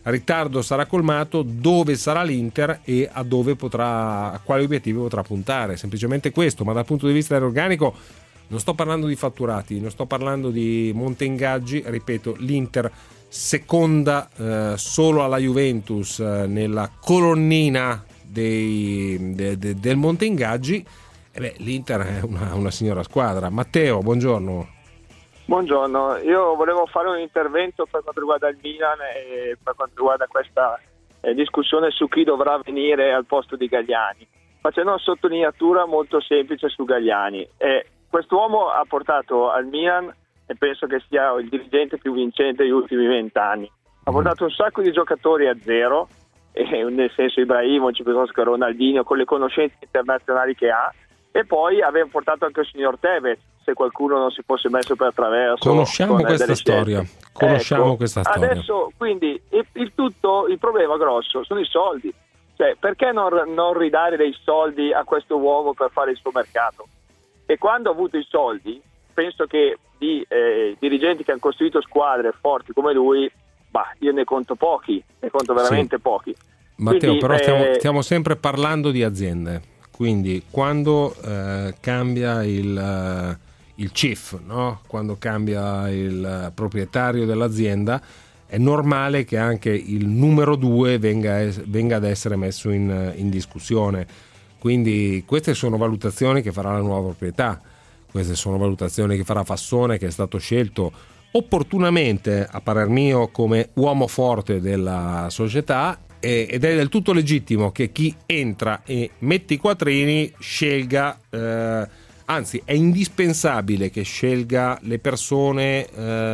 Speaker 3: ritardo sarà colmato, dove sarà l'Inter e a dove potrà, a quali obiettivi potrà puntare, semplicemente questo. Ma dal punto di vista organico non sto parlando di fatturati, non sto parlando di monte ingaggi, ripeto, l'Inter seconda eh, solo alla Juventus eh, nella colonnina dei, de, de, del monte ingaggi. E beh, l'Inter è una, una signora squadra. Matteo, buongiorno.
Speaker 21: Buongiorno, io volevo fare un intervento per quanto riguarda il Milan e per quanto riguarda questa eh, discussione su chi dovrà venire al posto di Galliani, facendo una sottolineatura molto semplice su Galliani. Eh, quest'uomo ha portato al Milan, e penso che sia il dirigente più vincente degli ultimi vent'anni, ha portato un sacco di giocatori a zero, eh, nel senso Ibrahimovic, Ronaldinho, con le conoscenze internazionali che ha, e poi aveva portato anche il signor Tevez, se qualcuno non si fosse messo per attraverso.
Speaker 3: Conosciamo questa storia, conosciamo
Speaker 21: ecco,
Speaker 3: questa storia.
Speaker 21: Adesso quindi il, il tutto, il problema grosso sono i soldi, cioè perché non, non ridare dei soldi a questo uomo per fare il suo mercato? E quando ha avuto i soldi, penso che di eh, dirigenti che hanno costruito squadre forti come lui, bah, io ne conto pochi, ne conto veramente sì. pochi.
Speaker 3: Matteo,
Speaker 21: quindi,
Speaker 3: però stiamo,
Speaker 21: eh,
Speaker 3: stiamo sempre parlando di aziende, quindi quando eh, cambia il... Uh, il chief, no? Quando cambia il proprietario dell'azienda, è normale che anche il numero due venga, venga ad essere messo in, in discussione. Quindi queste sono valutazioni che farà la nuova proprietà, queste sono valutazioni che farà Fassone, che è stato scelto opportunamente, a parer mio, come uomo forte della società, ed è del tutto legittimo che chi entra e mette i quattrini scelga eh, anzi è indispensabile che scelga le persone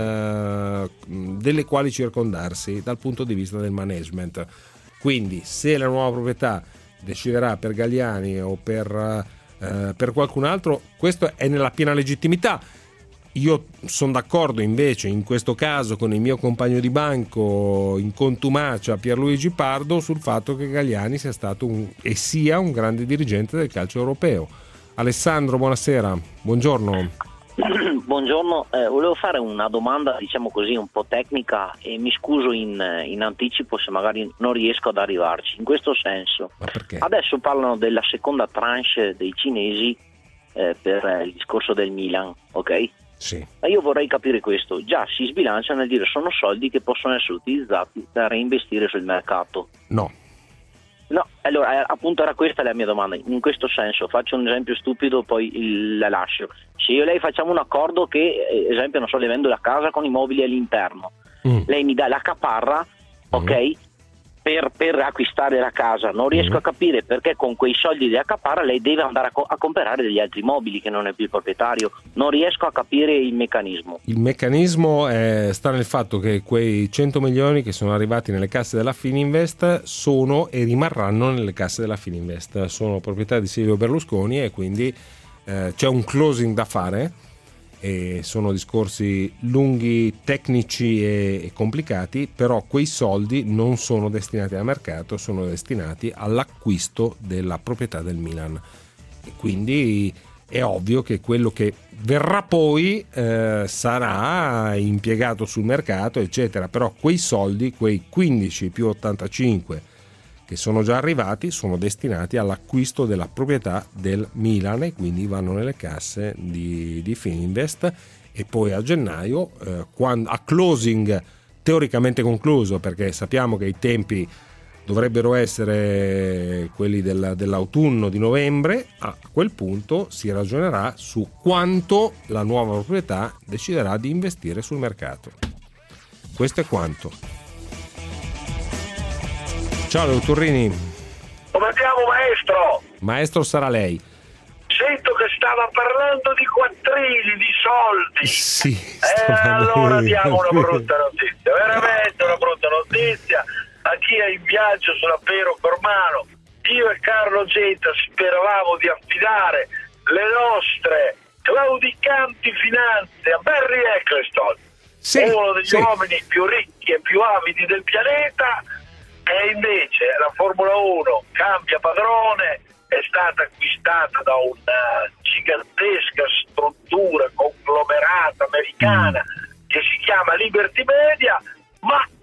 Speaker 3: eh, delle quali circondarsi dal punto di vista del management. Quindi se la nuova proprietà deciderà per Galliani o per, eh, per qualcun altro, questo è nella piena legittimità. Io sono d'accordo invece in questo caso con il mio compagno di banco in contumacia Pierluigi Pardo sul fatto che Galliani sia stato un, e sia un grande dirigente del calcio europeo. Alessandro, buonasera, buongiorno.
Speaker 22: Buongiorno, eh, volevo fare una domanda, diciamo così, un po' tecnica e mi scuso in, in anticipo se magari non riesco ad arrivarci. In questo senso,
Speaker 3: ma perché?
Speaker 22: Adesso parlano della seconda tranche dei cinesi eh, per eh, il discorso del Milan, ok?
Speaker 3: Sì.
Speaker 22: Ma io vorrei capire questo, già si sbilancia nel dire sono soldi che possono essere utilizzati da reinvestire sul mercato?
Speaker 3: No.
Speaker 22: No, allora appunto era questa la mia domanda. In questo senso, faccio un esempio stupido, poi il, la lascio. Se io e lei facciamo un accordo che, eh, esempio, non so, le vendo la casa con i mobili all'interno, mm. lei mi dà la caparra, mm. ok, per, per acquistare la casa. Non riesco mm. a capire perché con quei soldi della caparra lei deve andare a, co- a comprare degli altri mobili che non è più il proprietario. Non riesco a capire il meccanismo.
Speaker 3: Il meccanismo è, sta nel fatto che quei cento milioni che sono arrivati nelle casse della Fininvest sono e rimarranno nelle casse della Fininvest. Sono proprietà di Silvio Berlusconi e quindi eh, c'è un closing da fare. E sono discorsi lunghi, tecnici e, e complicati, però quei soldi non sono destinati al mercato, sono destinati all'acquisto della proprietà del Milan. E quindi è ovvio che quello che verrà poi eh, sarà impiegato sul mercato, eccetera, però quei soldi, quei quindici più ottantacinque che sono già arrivati, sono destinati all'acquisto della proprietà del Milan e quindi vanno nelle casse di, di Fininvest. E poi a gennaio, eh, quando, a closing teoricamente concluso, perché sappiamo che i tempi dovrebbero essere quelli del, dell'autunno di novembre, a quel punto si ragionerà su quanto la nuova proprietà deciderà di investire sul mercato. Questo è quanto. Ciao Turrini.
Speaker 6: Come andiamo, maestro?
Speaker 3: Maestro sarà lei.
Speaker 6: Sento che stava parlando di quattrini, di soldi.
Speaker 3: Sì.
Speaker 6: E eh, allora diamo una brutta notizia, veramente una brutta notizia a chi è in viaggio sull'Ampero Cormano. Io e Carlo Genta speravamo di affidare le nostre claudicanti finanze a Barry Eccleston, sì, uno degli sì. uomini più ricchi e più avidi del pianeta. E invece la Formula uno cambia padrone, è stata acquistata da una gigantesca struttura conglomerata americana mm. che si chiama Liberty Media, ma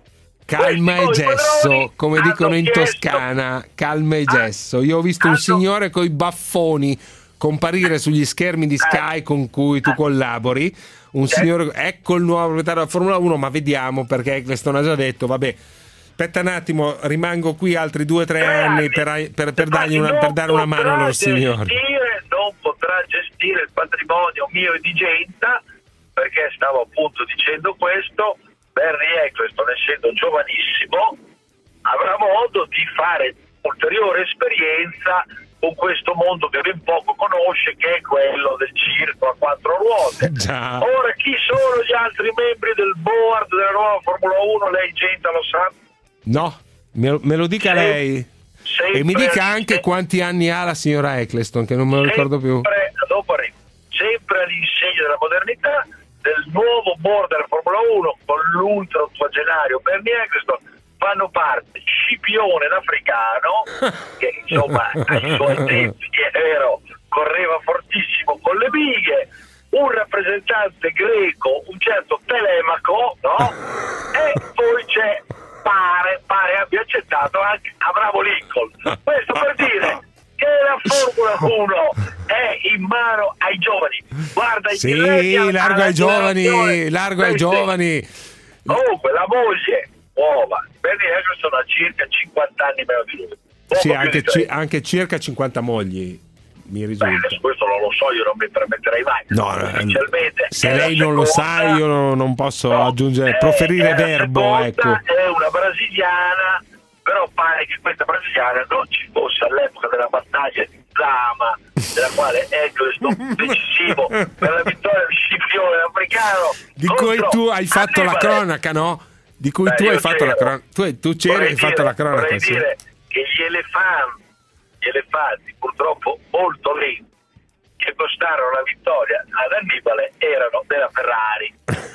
Speaker 3: calma e gesso, come dicono in Toscana, calma e gesso. Io ho visto un signore coi baffoni comparire sugli schermi di Sky con cui tu collabori, un signore, ecco il nuovo proprietario della Formula uno, ma vediamo, perché Eccleston ha già detto, vabbè, aspetta un attimo, rimango qui altri due o tre anni per, per, per, dargli una, per dare una mano al loro signore.
Speaker 7: Non potrà gestire il patrimonio mio e di Genta, perché stavo appunto dicendo questo. Bernie Eccleston, essendo giovanissimo, avrà modo di fare ulteriore esperienza con questo mondo che ben poco conosce, che è quello del circo a quattro ruote.
Speaker 3: Già.
Speaker 7: Ora, chi sono gli altri membri del board della nuova Formula uno? Lei, Genta, lo sa?
Speaker 3: No, me lo, me lo dica
Speaker 7: sempre,
Speaker 3: lei.
Speaker 7: sempre,
Speaker 3: e mi dica anche quanti anni ha la signora Eccleston, che non me lo ricordo più.
Speaker 7: Dopo arrivo. Sempre all'insegna della modernità, del nuovo board della Formula uno, con l'ultra ottuagenario Bernie Eccleston, fanno parte Scipione l'africano, che insomma ai suoi tempi, è vero, correva fortissimo con le bighe, un rappresentante greco, un certo Telemaco, no? E poi c'è, pare, pare abbia accettato anche Abramo Lincoln. Questo per dire che la Formula uno è in mano ai giovani. Guarda, i
Speaker 3: sì, largo ai giovani, largo ai giovani.
Speaker 7: Comunque la moglie uova, Bernie Eccleston ha circa cinquanta anni meno di lui. Poco
Speaker 3: Sì, anche,
Speaker 7: di
Speaker 3: ci, anche circa cinquanta mogli, mi risulta.
Speaker 7: Beh, questo non lo so, io non mi permetterei mai.
Speaker 3: No,
Speaker 7: Ufficialmente
Speaker 3: se
Speaker 7: è
Speaker 3: lei
Speaker 7: la
Speaker 3: non lo
Speaker 7: seconda,
Speaker 3: sa, io no, non posso
Speaker 7: no,
Speaker 3: aggiungere,
Speaker 7: è,
Speaker 3: proferire
Speaker 7: è
Speaker 3: verbo,
Speaker 7: seconda,
Speaker 3: ecco.
Speaker 7: È una brasiliana, però pare che questa brasiliana non ci fosse all'epoca della battaglia di Zama, della quale Eccleston decisivo per la vittoria del Scipione africano.
Speaker 3: Di cui tu hai fatto
Speaker 7: Annibale.
Speaker 3: la cronaca, no? Di cui
Speaker 7: Beh,
Speaker 3: tu hai
Speaker 7: io
Speaker 3: fatto
Speaker 7: c'ero.
Speaker 3: la cronaca. Tu, tu c'eri e
Speaker 7: Vorrei
Speaker 3: hai fatto
Speaker 7: dire-
Speaker 3: la cronaca.
Speaker 7: Vorrei
Speaker 3: Sì.
Speaker 7: dire che gli elefanti, gli elefanti purtroppo molto lenti, che costarono la vittoria ad Annibale, erano della Ferrari.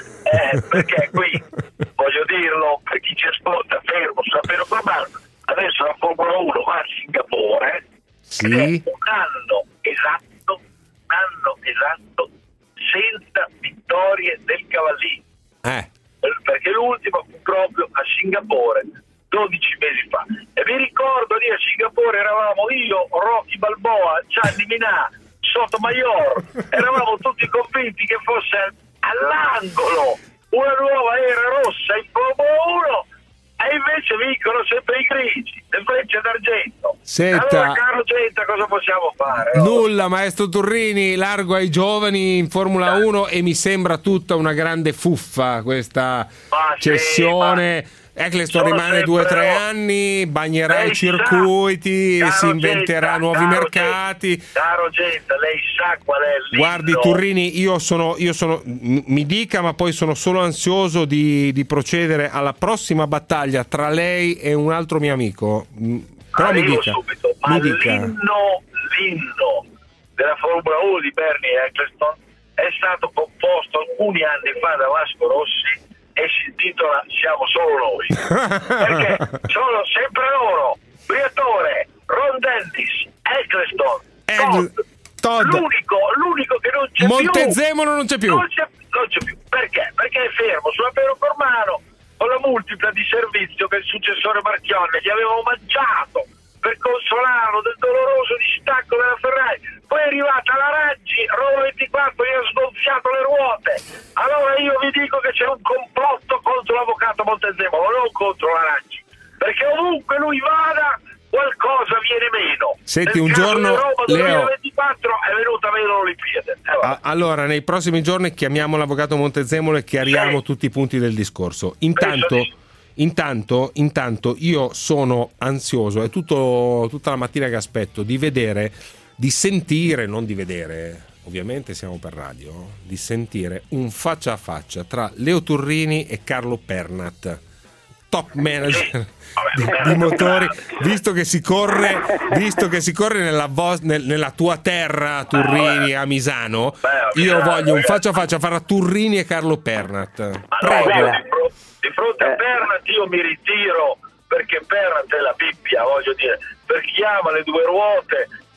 Speaker 7: Eh, perché qui, voglio dirlo, per chi ci ascolta, fermo, sapere formale, adesso la Formula uno va a Singapore,
Speaker 3: Sì.
Speaker 7: ed è un anno esatto, un anno esatto, senza vittorie del cavallino.
Speaker 3: Eh.
Speaker 7: Perché l'ultima fu proprio a Singapore dodici mesi fa, e vi ricordo lì a Singapore eravamo io, Rocky Balboa, Gianni Minà, Sotomayor, eravamo tutti convinti che fosse all'angolo una nuova era rossa in Formula uno, e invece vincono sempre i grigi, le frecce d'argento.
Speaker 3: Senta.
Speaker 7: Allora, caro Genta, cosa possiamo fare? no?
Speaker 3: Nulla, maestro Turrini, largo ai giovani in Formula uno, e mi sembra tutta una grande fuffa questa
Speaker 7: Ma sì,
Speaker 3: cessione. Eccleston
Speaker 7: sono
Speaker 3: rimane due o tre
Speaker 7: sempre-
Speaker 3: anni, bagnerà
Speaker 7: Lei
Speaker 3: i circuiti,
Speaker 7: sa,
Speaker 3: si
Speaker 7: caro
Speaker 3: inventerà
Speaker 7: Genta,
Speaker 3: nuovi
Speaker 7: caro
Speaker 3: mercati.
Speaker 7: Genta, Caro Genta, lei sa qual è il
Speaker 3: Guardi Turrini, io sono, io sono, m- mi dica, ma poi sono solo ansioso di, di procedere alla prossima battaglia tra lei e un altro mio amico. Mm, Però mi
Speaker 7: Arrivo
Speaker 3: dica,
Speaker 7: subito, ma
Speaker 3: mi dica.
Speaker 7: l'inno, l'inno della Formula uno di Bernie Eccleston è stato composto alcuni anni fa da Vasco Rossi e si intitola Siamo solo noi. Perché sono sempre loro, Briatore, Ron Dennis, Eccleston, Todd,
Speaker 3: Todd.
Speaker 7: L'unico, l'unico che non c'è
Speaker 3: Montezemolo
Speaker 7: più.
Speaker 3: non c'è più.
Speaker 7: Non c'è, non c'è più. Perché? Perché è fermo sulla Piero Cormano con la multipla di servizio che il successore Marchionne gli aveva mangiato per consolarlo del doloroso distacco della Ferrari. Poi è arrivata la Raggi, Roma ventiquattro, gli ha sgonfiato le ruote. Allora io vi dico che c'è un complotto contro l'avvocato Montezemolo, non contro la Raggi, perché ovunque lui vada qualcosa viene meno.
Speaker 3: Senti,
Speaker 7: Nel
Speaker 3: un
Speaker 7: caso
Speaker 3: giorno,
Speaker 7: di Roma
Speaker 3: Leo-
Speaker 7: duemilaventiquattro è venuta meno l'Olimpiade. Eh, vabbè.
Speaker 3: A- Allora, nei prossimi giorni chiamiamo l'avvocato Montezemolo e chiariamo tutti i punti del discorso. Intanto, intanto, intanto io sono ansioso, è tutto, tutta la mattina che aspetto di vedere, di sentire, non di vedere, ovviamente siamo per radio, di sentire un faccia a faccia tra Leo Turrini e Carlo Pernat, top manager di, di motori, visto che si corre, visto che si corre nella, vo- nel- nella tua terra, Turrini, a Misano. Io voglio un faccia a faccia fra Turrini e Carlo Pernat.
Speaker 7: Ma no,
Speaker 3: Prego.
Speaker 7: guarda, di fro- di fronte a Pernat io mi ritiro, perché Pernat è la Bibbia, voglio dire, per chi ama le due ruote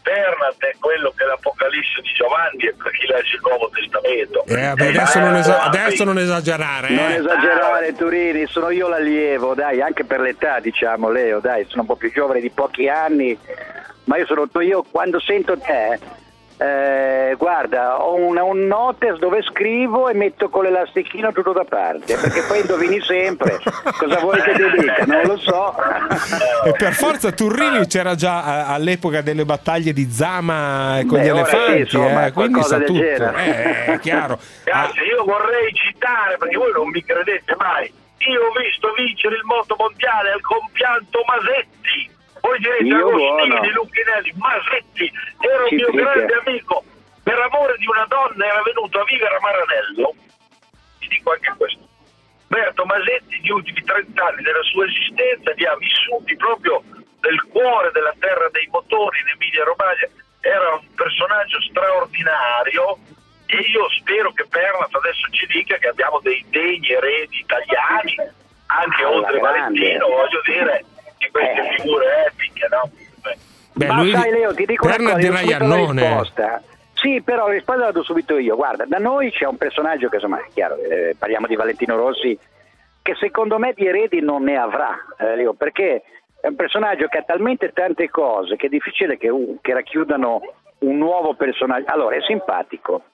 Speaker 7: Bernard è quello che l'Apocalisse di Giovanni è per chi legge il Nuovo Testamento.
Speaker 3: Eh, vabbè, adesso, non esa- adesso non esagerare. Eh.
Speaker 5: Non esagerare, Turini, sono io l'allievo, dai, anche per l'età, diciamo, Leo, dai, sono un po' più giovane di pochi anni, ma io sono io quando sento te. Eh, guarda, ho un, un notes dove scrivo e metto con l'elastichino tutto da parte, perché poi indovini sempre. Cosa vuoi che ti dica? Non lo so.
Speaker 3: E per forza Turrini c'era già a, all'epoca delle battaglie di Zama con
Speaker 5: Beh,
Speaker 3: gli
Speaker 5: ora
Speaker 3: elefanti,
Speaker 5: sì, insomma,
Speaker 3: eh, quindi sa
Speaker 5: del
Speaker 3: tutto.
Speaker 5: genere.
Speaker 3: Eh, è chiaro.
Speaker 7: Ragazzi, io vorrei citare, perché voi non mi credete mai, io ho visto vincere il moto mondiale al compianto Masetti. Voi direte
Speaker 5: Io
Speaker 7: Agostini,
Speaker 5: buono.
Speaker 7: Lucchinelli, Masetti era un
Speaker 5: Ci
Speaker 7: mio
Speaker 5: picchia.
Speaker 7: grande amico, per amore di una donna era venuto a vivere a Maranello. Vi dico anche questo: Berto Masetti gli ultimi trent'anni della sua esistenza li ha vissuti proprio nel cuore della terra dei motori in Emilia Romagna. Era un personaggio straordinario e io spero che Pernat adesso ci dica che abbiamo dei degni eredi italiani anche
Speaker 5: Alla
Speaker 7: oltre
Speaker 5: grande.
Speaker 7: Valentino, voglio dire, di queste figure epiche, no?
Speaker 3: Beh,
Speaker 5: Ma
Speaker 3: lui
Speaker 5: sai Leo, ti dico una
Speaker 3: Bernard
Speaker 5: cosa, io
Speaker 3: dirà
Speaker 5: subito la
Speaker 3: Iannone.
Speaker 5: risposta. Sì, però la risposta la do subito io. Guarda, da noi c'è un personaggio che insomma è chiaro, eh, parliamo di Valentino Rossi, che secondo me di eredi non ne avrà, eh, Leo, perché è un personaggio che ha talmente tante cose che è difficile che, uh, che racchiudano un nuovo personaggio. Allora, è simpatico,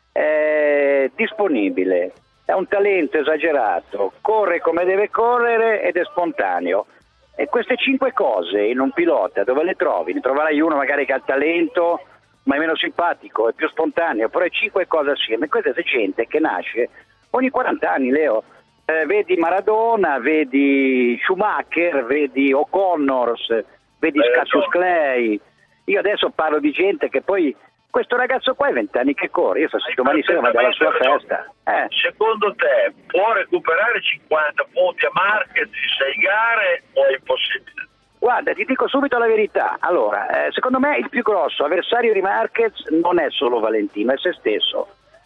Speaker 5: è disponibile, è un talento esagerato, corre come deve correre ed è spontaneo. E queste cinque cose in un pilota dove le trovi? Ne troverai uno magari che ha il talento ma è meno simpatico, è più spontaneo, però è cinque cose assieme. Questa è gente che nasce ogni quaranta anni, Leo. Eh, vedi Maradona, vedi Schumacher, vedi O'Connors, vedi
Speaker 7: Eh,
Speaker 5: Cassius
Speaker 7: so.
Speaker 5: Clay. Io adesso parlo di gente che poi questo ragazzo qua è vent'anni che corre, io so se domani sera vado alla sua festa. Eh.
Speaker 7: Secondo te può recuperare cinquanta punti a Marquez in sei gare o è impossibile?
Speaker 5: Guarda, ti dico subito la verità. Allora, eh, secondo me il più grosso avversario di Marquez non è solo Valentino, è se stesso.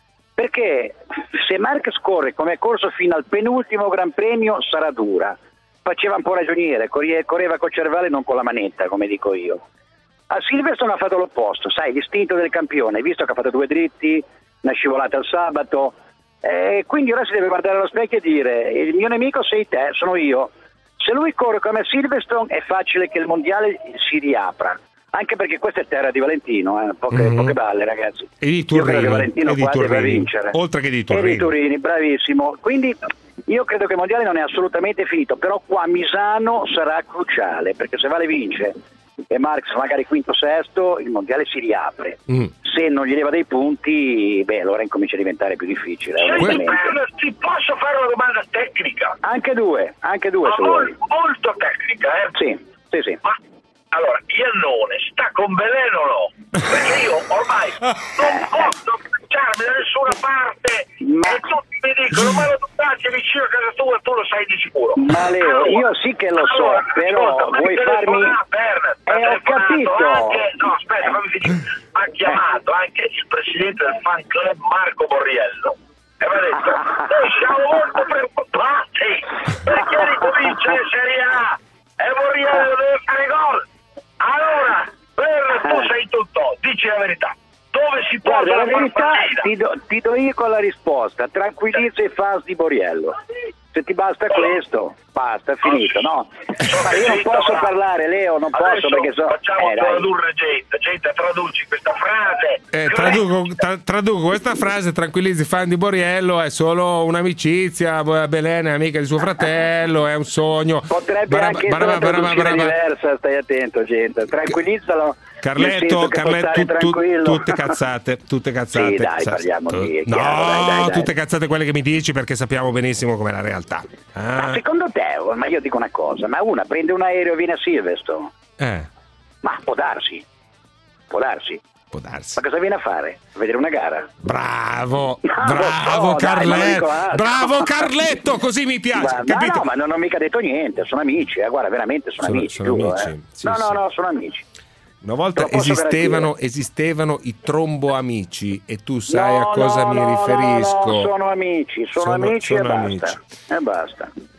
Speaker 5: Perché se Marquez corre come è corso fino al penultimo Gran Premio sarà dura. Faceva un po' ragioniere, corre- correva col cervello e non con la manetta, come dico io. A Silverstone ha fatto l'opposto, sai, l'istinto del campione, visto che ha fatto due dritti, una scivolata al sabato, eh, quindi ora si deve guardare allo specchio e dire: il mio nemico sei te, sono io. Se lui corre come a Silverstone è facile che il mondiale si riapra, anche perché questa è terra di Valentino, eh? poche,
Speaker 3: Mhm.
Speaker 5: poche balle, ragazzi.
Speaker 3: E di
Speaker 5: Io credo che
Speaker 3: Turrini,
Speaker 5: Valentino
Speaker 3: e di
Speaker 5: qua deve
Speaker 3: Turrini.
Speaker 5: vincere.
Speaker 3: Oltre che di
Speaker 5: E di
Speaker 3: Turrini.
Speaker 5: Turini, bravissimo. Quindi io credo che il mondiale non è assolutamente finito, però qua Misano sarà cruciale, perché se Vale vince e Marx magari quinto sesto, il mondiale si riapre.
Speaker 3: Mm.
Speaker 5: Se non gli leva dei punti, beh, allora incomincia a diventare più difficile.
Speaker 7: Senti,
Speaker 5: onestamente.
Speaker 7: Bernard, ti posso fare una domanda tecnica?
Speaker 5: Anche due, anche due
Speaker 7: Ma
Speaker 5: se
Speaker 7: mol-
Speaker 5: vuoi.
Speaker 7: molto tecnica, eh?
Speaker 5: Sì, sì, sì.
Speaker 7: Ma allora, Iannone sta con Belen o no? Perché io ormai non posso cacciarmi da nessuna parte e tutti mi dicono: ma la Ducati è vicino a casa tua, tu lo sai di sicuro.
Speaker 5: Ma Leo,
Speaker 7: Allora,
Speaker 5: io sì che lo so,
Speaker 7: allora,
Speaker 5: però
Speaker 7: ascolta, ma
Speaker 5: vuoi
Speaker 7: mi
Speaker 5: farmi...
Speaker 7: telefona Bernard, mi ha
Speaker 5: Eh, ho
Speaker 7: telefonato
Speaker 5: capito.
Speaker 7: anche, no aspetta, fammi finire. Ha chiamato anche il presidente del fan club Marco Borriello e mi ha detto: noi siamo molto preoccupati perché ricomincia in Serie A e Borriello deve fare gol. Allora, Bernard, tu sei tutto, dici la verità. Dove si può
Speaker 5: Guarda, la
Speaker 7: la
Speaker 5: verità ti do, ti do io con la risposta, tranquillizza i fans di Borriello. Se ti basta questo, basta, è finito, no? Ma io non posso parlare, Leo, non posso
Speaker 7: Adesso
Speaker 5: perché so...
Speaker 7: facciamo
Speaker 5: eh, dai.
Speaker 7: tradurre gente, gente traduci questa frase.
Speaker 3: Eh, traduco, tra- traduco questa frase: tranquillizzi i fan di Borriello, è solo un'amicizia, Belen è amica di suo fratello, è un sogno.
Speaker 5: Potrebbe
Speaker 3: Baraba-
Speaker 5: anche essere
Speaker 3: baraba-
Speaker 5: una
Speaker 3: baraba-
Speaker 5: traduzione
Speaker 3: baraba-
Speaker 5: diversa, stai attento, gente. Tranquillizzalo. nel
Speaker 3: Carletto,
Speaker 5: senso che può
Speaker 3: Carletto,
Speaker 5: stare
Speaker 3: tu- tu-
Speaker 5: tranquillo.
Speaker 3: tutte cazzate, tutte cazzate.
Speaker 5: Sì, dai,
Speaker 3: Sa-
Speaker 5: parliamo
Speaker 3: tu-
Speaker 5: di- è
Speaker 3: No,
Speaker 5: chiaro, dai, dai, dai.
Speaker 3: tutte cazzate quelle che mi dici, perché sappiamo benissimo com'è la realtà.
Speaker 5: Ma
Speaker 3: Ah,
Speaker 5: secondo te, ma io dico una cosa, ma una prende un aereo e viene a Silverstone?
Speaker 3: eh,
Speaker 5: Ma può darsi, può darsi.
Speaker 3: può darsi.
Speaker 5: Ma cosa viene a fare? A vedere una gara?
Speaker 3: Bravo,
Speaker 5: No, lo
Speaker 3: bravo
Speaker 5: so, dai, ma lo dico
Speaker 3: Carletto,
Speaker 5: altro.
Speaker 3: bravo Carletto, così mi piace,
Speaker 5: Ma, no,
Speaker 3: capito?
Speaker 5: no, ma non ho mica detto niente, sono amici, eh, guarda, veramente sono,
Speaker 3: Sono-
Speaker 5: amici.
Speaker 3: sono
Speaker 5: giuro,
Speaker 3: amici,
Speaker 5: eh.
Speaker 3: sì,
Speaker 5: no,
Speaker 3: sì.
Speaker 5: no, no, sono amici.
Speaker 3: Una volta
Speaker 5: Te lo posso
Speaker 3: esistevano,
Speaker 5: garantire.
Speaker 3: esistevano i tromboamici e tu sai
Speaker 5: No,
Speaker 3: a cosa
Speaker 5: no,
Speaker 3: mi
Speaker 5: no,
Speaker 3: riferisco.
Speaker 5: No, no, sono amici, sono,
Speaker 3: Sono-
Speaker 5: amici
Speaker 3: sono
Speaker 5: e
Speaker 3: amici.
Speaker 5: basta. E basta.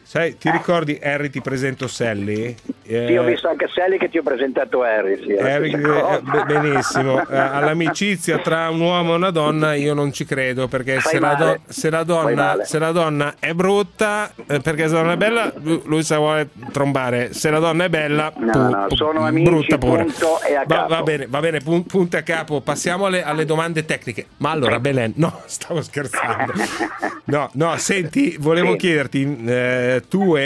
Speaker 3: Sai, ti ricordi Harry ti presento Sally?
Speaker 5: Eh, sì, ho visto anche Sally che ti ho presentato Harry. Sì,
Speaker 3: Harry eh, benissimo. Eh, all'amicizia tra un uomo e una donna io non ci credo, perché se la, do- se, la donna, se la donna è brutta, eh, perché se la donna è bella, lui se vuole trombare. Se la donna è bella,
Speaker 5: no,
Speaker 3: pu-
Speaker 5: no, sono amici,
Speaker 3: brutta pure.
Speaker 5: Punto e a
Speaker 3: Va,
Speaker 5: capo.
Speaker 3: va bene, va bene, pun- punto a capo. Passiamo alle, alle domande tecniche. Ma allora, Belen, no, stavo scherzando. No, no, senti, volevo sì. chiederti, eh, tu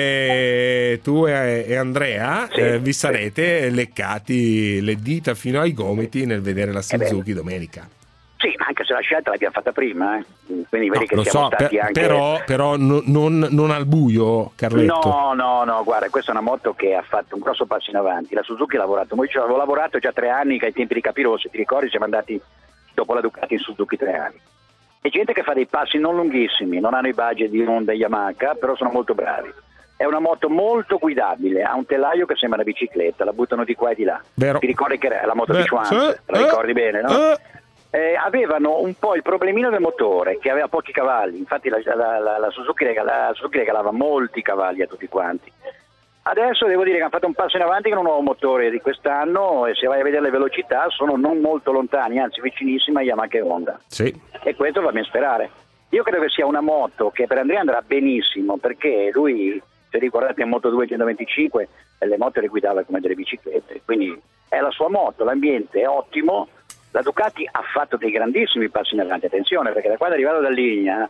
Speaker 3: e tu e, e Andrea sì, eh, vi sarete sì. leccati le dita fino ai gomiti nel vedere la Suzuki eh domenica.
Speaker 5: Sì, ma anche se la scelta l'abbiamo fatta prima, eh. Quindi vedi
Speaker 3: no,
Speaker 5: che
Speaker 3: lo
Speaker 5: siamo
Speaker 3: so,
Speaker 5: stati
Speaker 3: per,
Speaker 5: anche...
Speaker 3: però, però non, non, non al buio, Carletto.
Speaker 5: No, no, no, guarda, questa è una moto che ha fatto un grosso passo in avanti. La Suzuki ha lavorato, noi avevo lavorato già tre anni ai tempi di Capirossi, ti ricordi? Siamo andati dopo la Ducati in Suzuki tre anni. C'è gente che fa dei passi non lunghissimi, non hanno i budget di Honda e Yamaha, però sono molto bravi. È una moto molto guidabile, ha un telaio che sembra una bicicletta, la buttano di qua e di là.
Speaker 3: Vero.
Speaker 5: Ti ricordi che era la moto
Speaker 3: Beh,
Speaker 5: di Schwanz?
Speaker 3: sì,
Speaker 5: la
Speaker 3: eh,
Speaker 5: ricordi bene, no?
Speaker 3: Eh.
Speaker 5: Eh, avevano un po' il problemino del motore, che aveva pochi cavalli, infatti la, la, la, la, Suzuki, regala, la Suzuki regalava molti cavalli a tutti quanti. Adesso devo dire che hanno fatto un passo in avanti con un nuovo motore di quest'anno, e se vai a vedere le velocità sono non molto lontani, anzi vicinissime a Yamaha e Honda.
Speaker 3: Sì.
Speaker 5: E questo fa ben sperare. Io credo che sia una moto che per Andrea andrà benissimo, perché lui, se ricordate, in Moto due centoventicinque le moto le guidava come delle biciclette, quindi è la sua moto, l'ambiente è ottimo. La Ducati ha fatto dei grandissimi passi in avanti, attenzione, perché da quando è arrivato da Ligna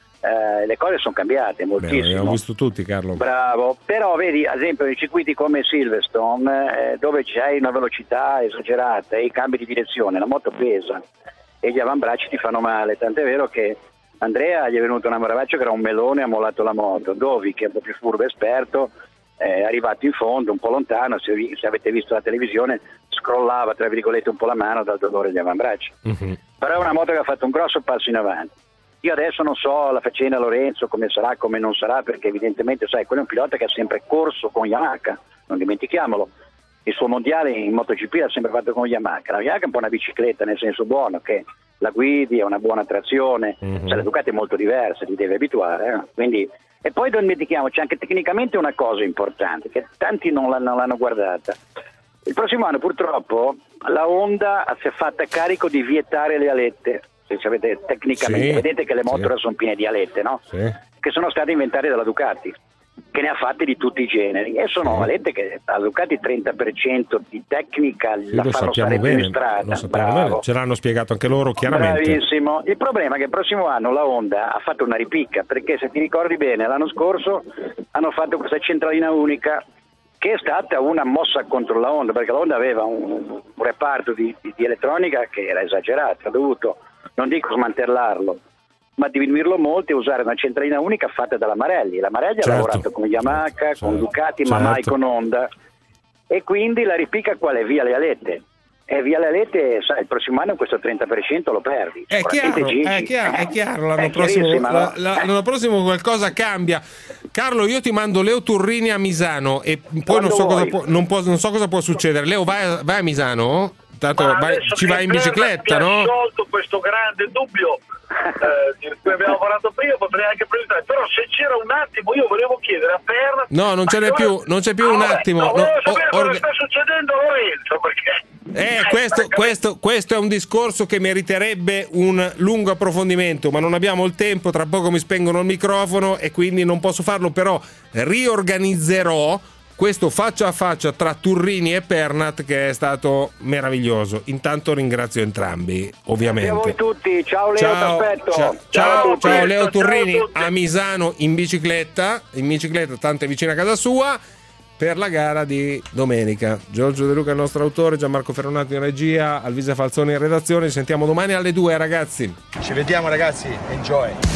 Speaker 5: eh, le cose sono cambiate moltissimo.
Speaker 3: Beh, abbiamo visto tutti, Carlo.
Speaker 5: Bravo, però vedi, ad esempio, nei circuiti come Silverstone, eh, dove c'hai una velocità esagerata e i cambi di direzione, la moto pesa e gli avambracci ti fanno male, tant'è vero che Andrea gli è venuto un ammaravaccio che era un melone e ha mollato la moto. Dovi, che è un po' più furbo e esperto, è arrivato in fondo, un po' lontano, se, vi, se avete visto la televisione, scrollava tra virgolette un po' la mano dal dolore degli avambracci. Mm-hmm. Però è una moto che ha fatto un grosso passo in avanti. Io adesso non so la faccenda Lorenzo come sarà, come non sarà, perché evidentemente, sai, quello è un pilota che ha sempre corso con Yamaha, non dimentichiamolo. Il suo mondiale in MotoGP l'ha sempre fatto con Yamaha. La Yamaha è un po' una bicicletta, nel senso buono, che la guidi, ha una buona trazione, mm-hmm. cioè, la Ducati è molto diversa, ti devi abituare, eh? Quindi... E poi non dimentichiamo, c'è anche tecnicamente una cosa importante, che tanti non l'hanno, non l'hanno guardata. Il prossimo anno purtroppo la Honda si è fatta carico di vietare le alette, se sapete tecnicamente, sì, vedete che le moto sì. sono piene di alette, no?
Speaker 3: Sì.
Speaker 5: Che sono state inventate dalla Ducati, che ne ha fatte di tutti i generi, e sono sì. alette che la Ducati il trenta per cento di tecnica sì, la fanno stare più in strada.
Speaker 3: Bene. Ce l'hanno spiegato anche loro chiaramente.
Speaker 5: Bravissimo. Il problema è che il prossimo anno la Honda ha fatto una ripicca, perché se ti ricordi bene l'anno scorso hanno fatto questa centralina unica che è stata una mossa contro la Honda, perché la Honda aveva un, un reparto di, di, di elettronica che era esagerato, ha dovuto, non dico smantellarlo, ma diminuirlo molto e usare una centralina unica fatta dalla Marelli. La Marelli certo. ha lavorato con Yamaha, certo. con Ducati, certo. ma mai con Honda, e quindi la ripicca qual è? Via le alette. E via le alette, sai, il prossimo anno questo trenta per cento lo perdi.
Speaker 3: È chiaro, è chiaro, è chiaro, l'anno, è prossimo, la, la, l'anno prossimo qualcosa cambia. Carlo, io ti mando Leo Turrini a Misano e poi non so, cosa può, non, può, non so cosa può succedere. Leo, vai, vai a Misano? Tanto vai, ci vai in bicicletta, no?
Speaker 7: Ho risolto questo grande dubbio eh, di cui abbiamo parlato prima, potrei anche presentare, però se c'era un attimo io volevo chiedere a Perna.
Speaker 3: No, non ce n'è più, non c'è più
Speaker 7: ah,
Speaker 3: un
Speaker 7: vabbè,
Speaker 3: attimo.
Speaker 7: No, volevo
Speaker 3: no,
Speaker 7: sapere
Speaker 3: or-
Speaker 7: cosa sta succedendo a Lorenzo, perché
Speaker 3: Eh, questo, questo, questo è un discorso che meriterebbe un lungo approfondimento, ma non abbiamo il tempo, tra poco mi spengono il microfono e quindi non posso farlo, però riorganizzerò questo faccia a faccia tra Turrini e Pernat che è stato meraviglioso. Intanto ringrazio entrambi, ovviamente.
Speaker 5: Grazie a voi tutti, ciao Leo,
Speaker 3: ciao,
Speaker 5: t'aspetto.
Speaker 3: Ciao, ciao, ciao Leo Turrini a Misano in bicicletta, in bicicletta, tanto è vicino a casa sua, per la gara di domenica. Giorgio De Luca, il nostro autore, Gianmarco Ferronato in regia, Alvisa Falzoni in redazione. Ci sentiamo domani alle due, ragazzi.
Speaker 10: Ci vediamo, ragazzi. Enjoy.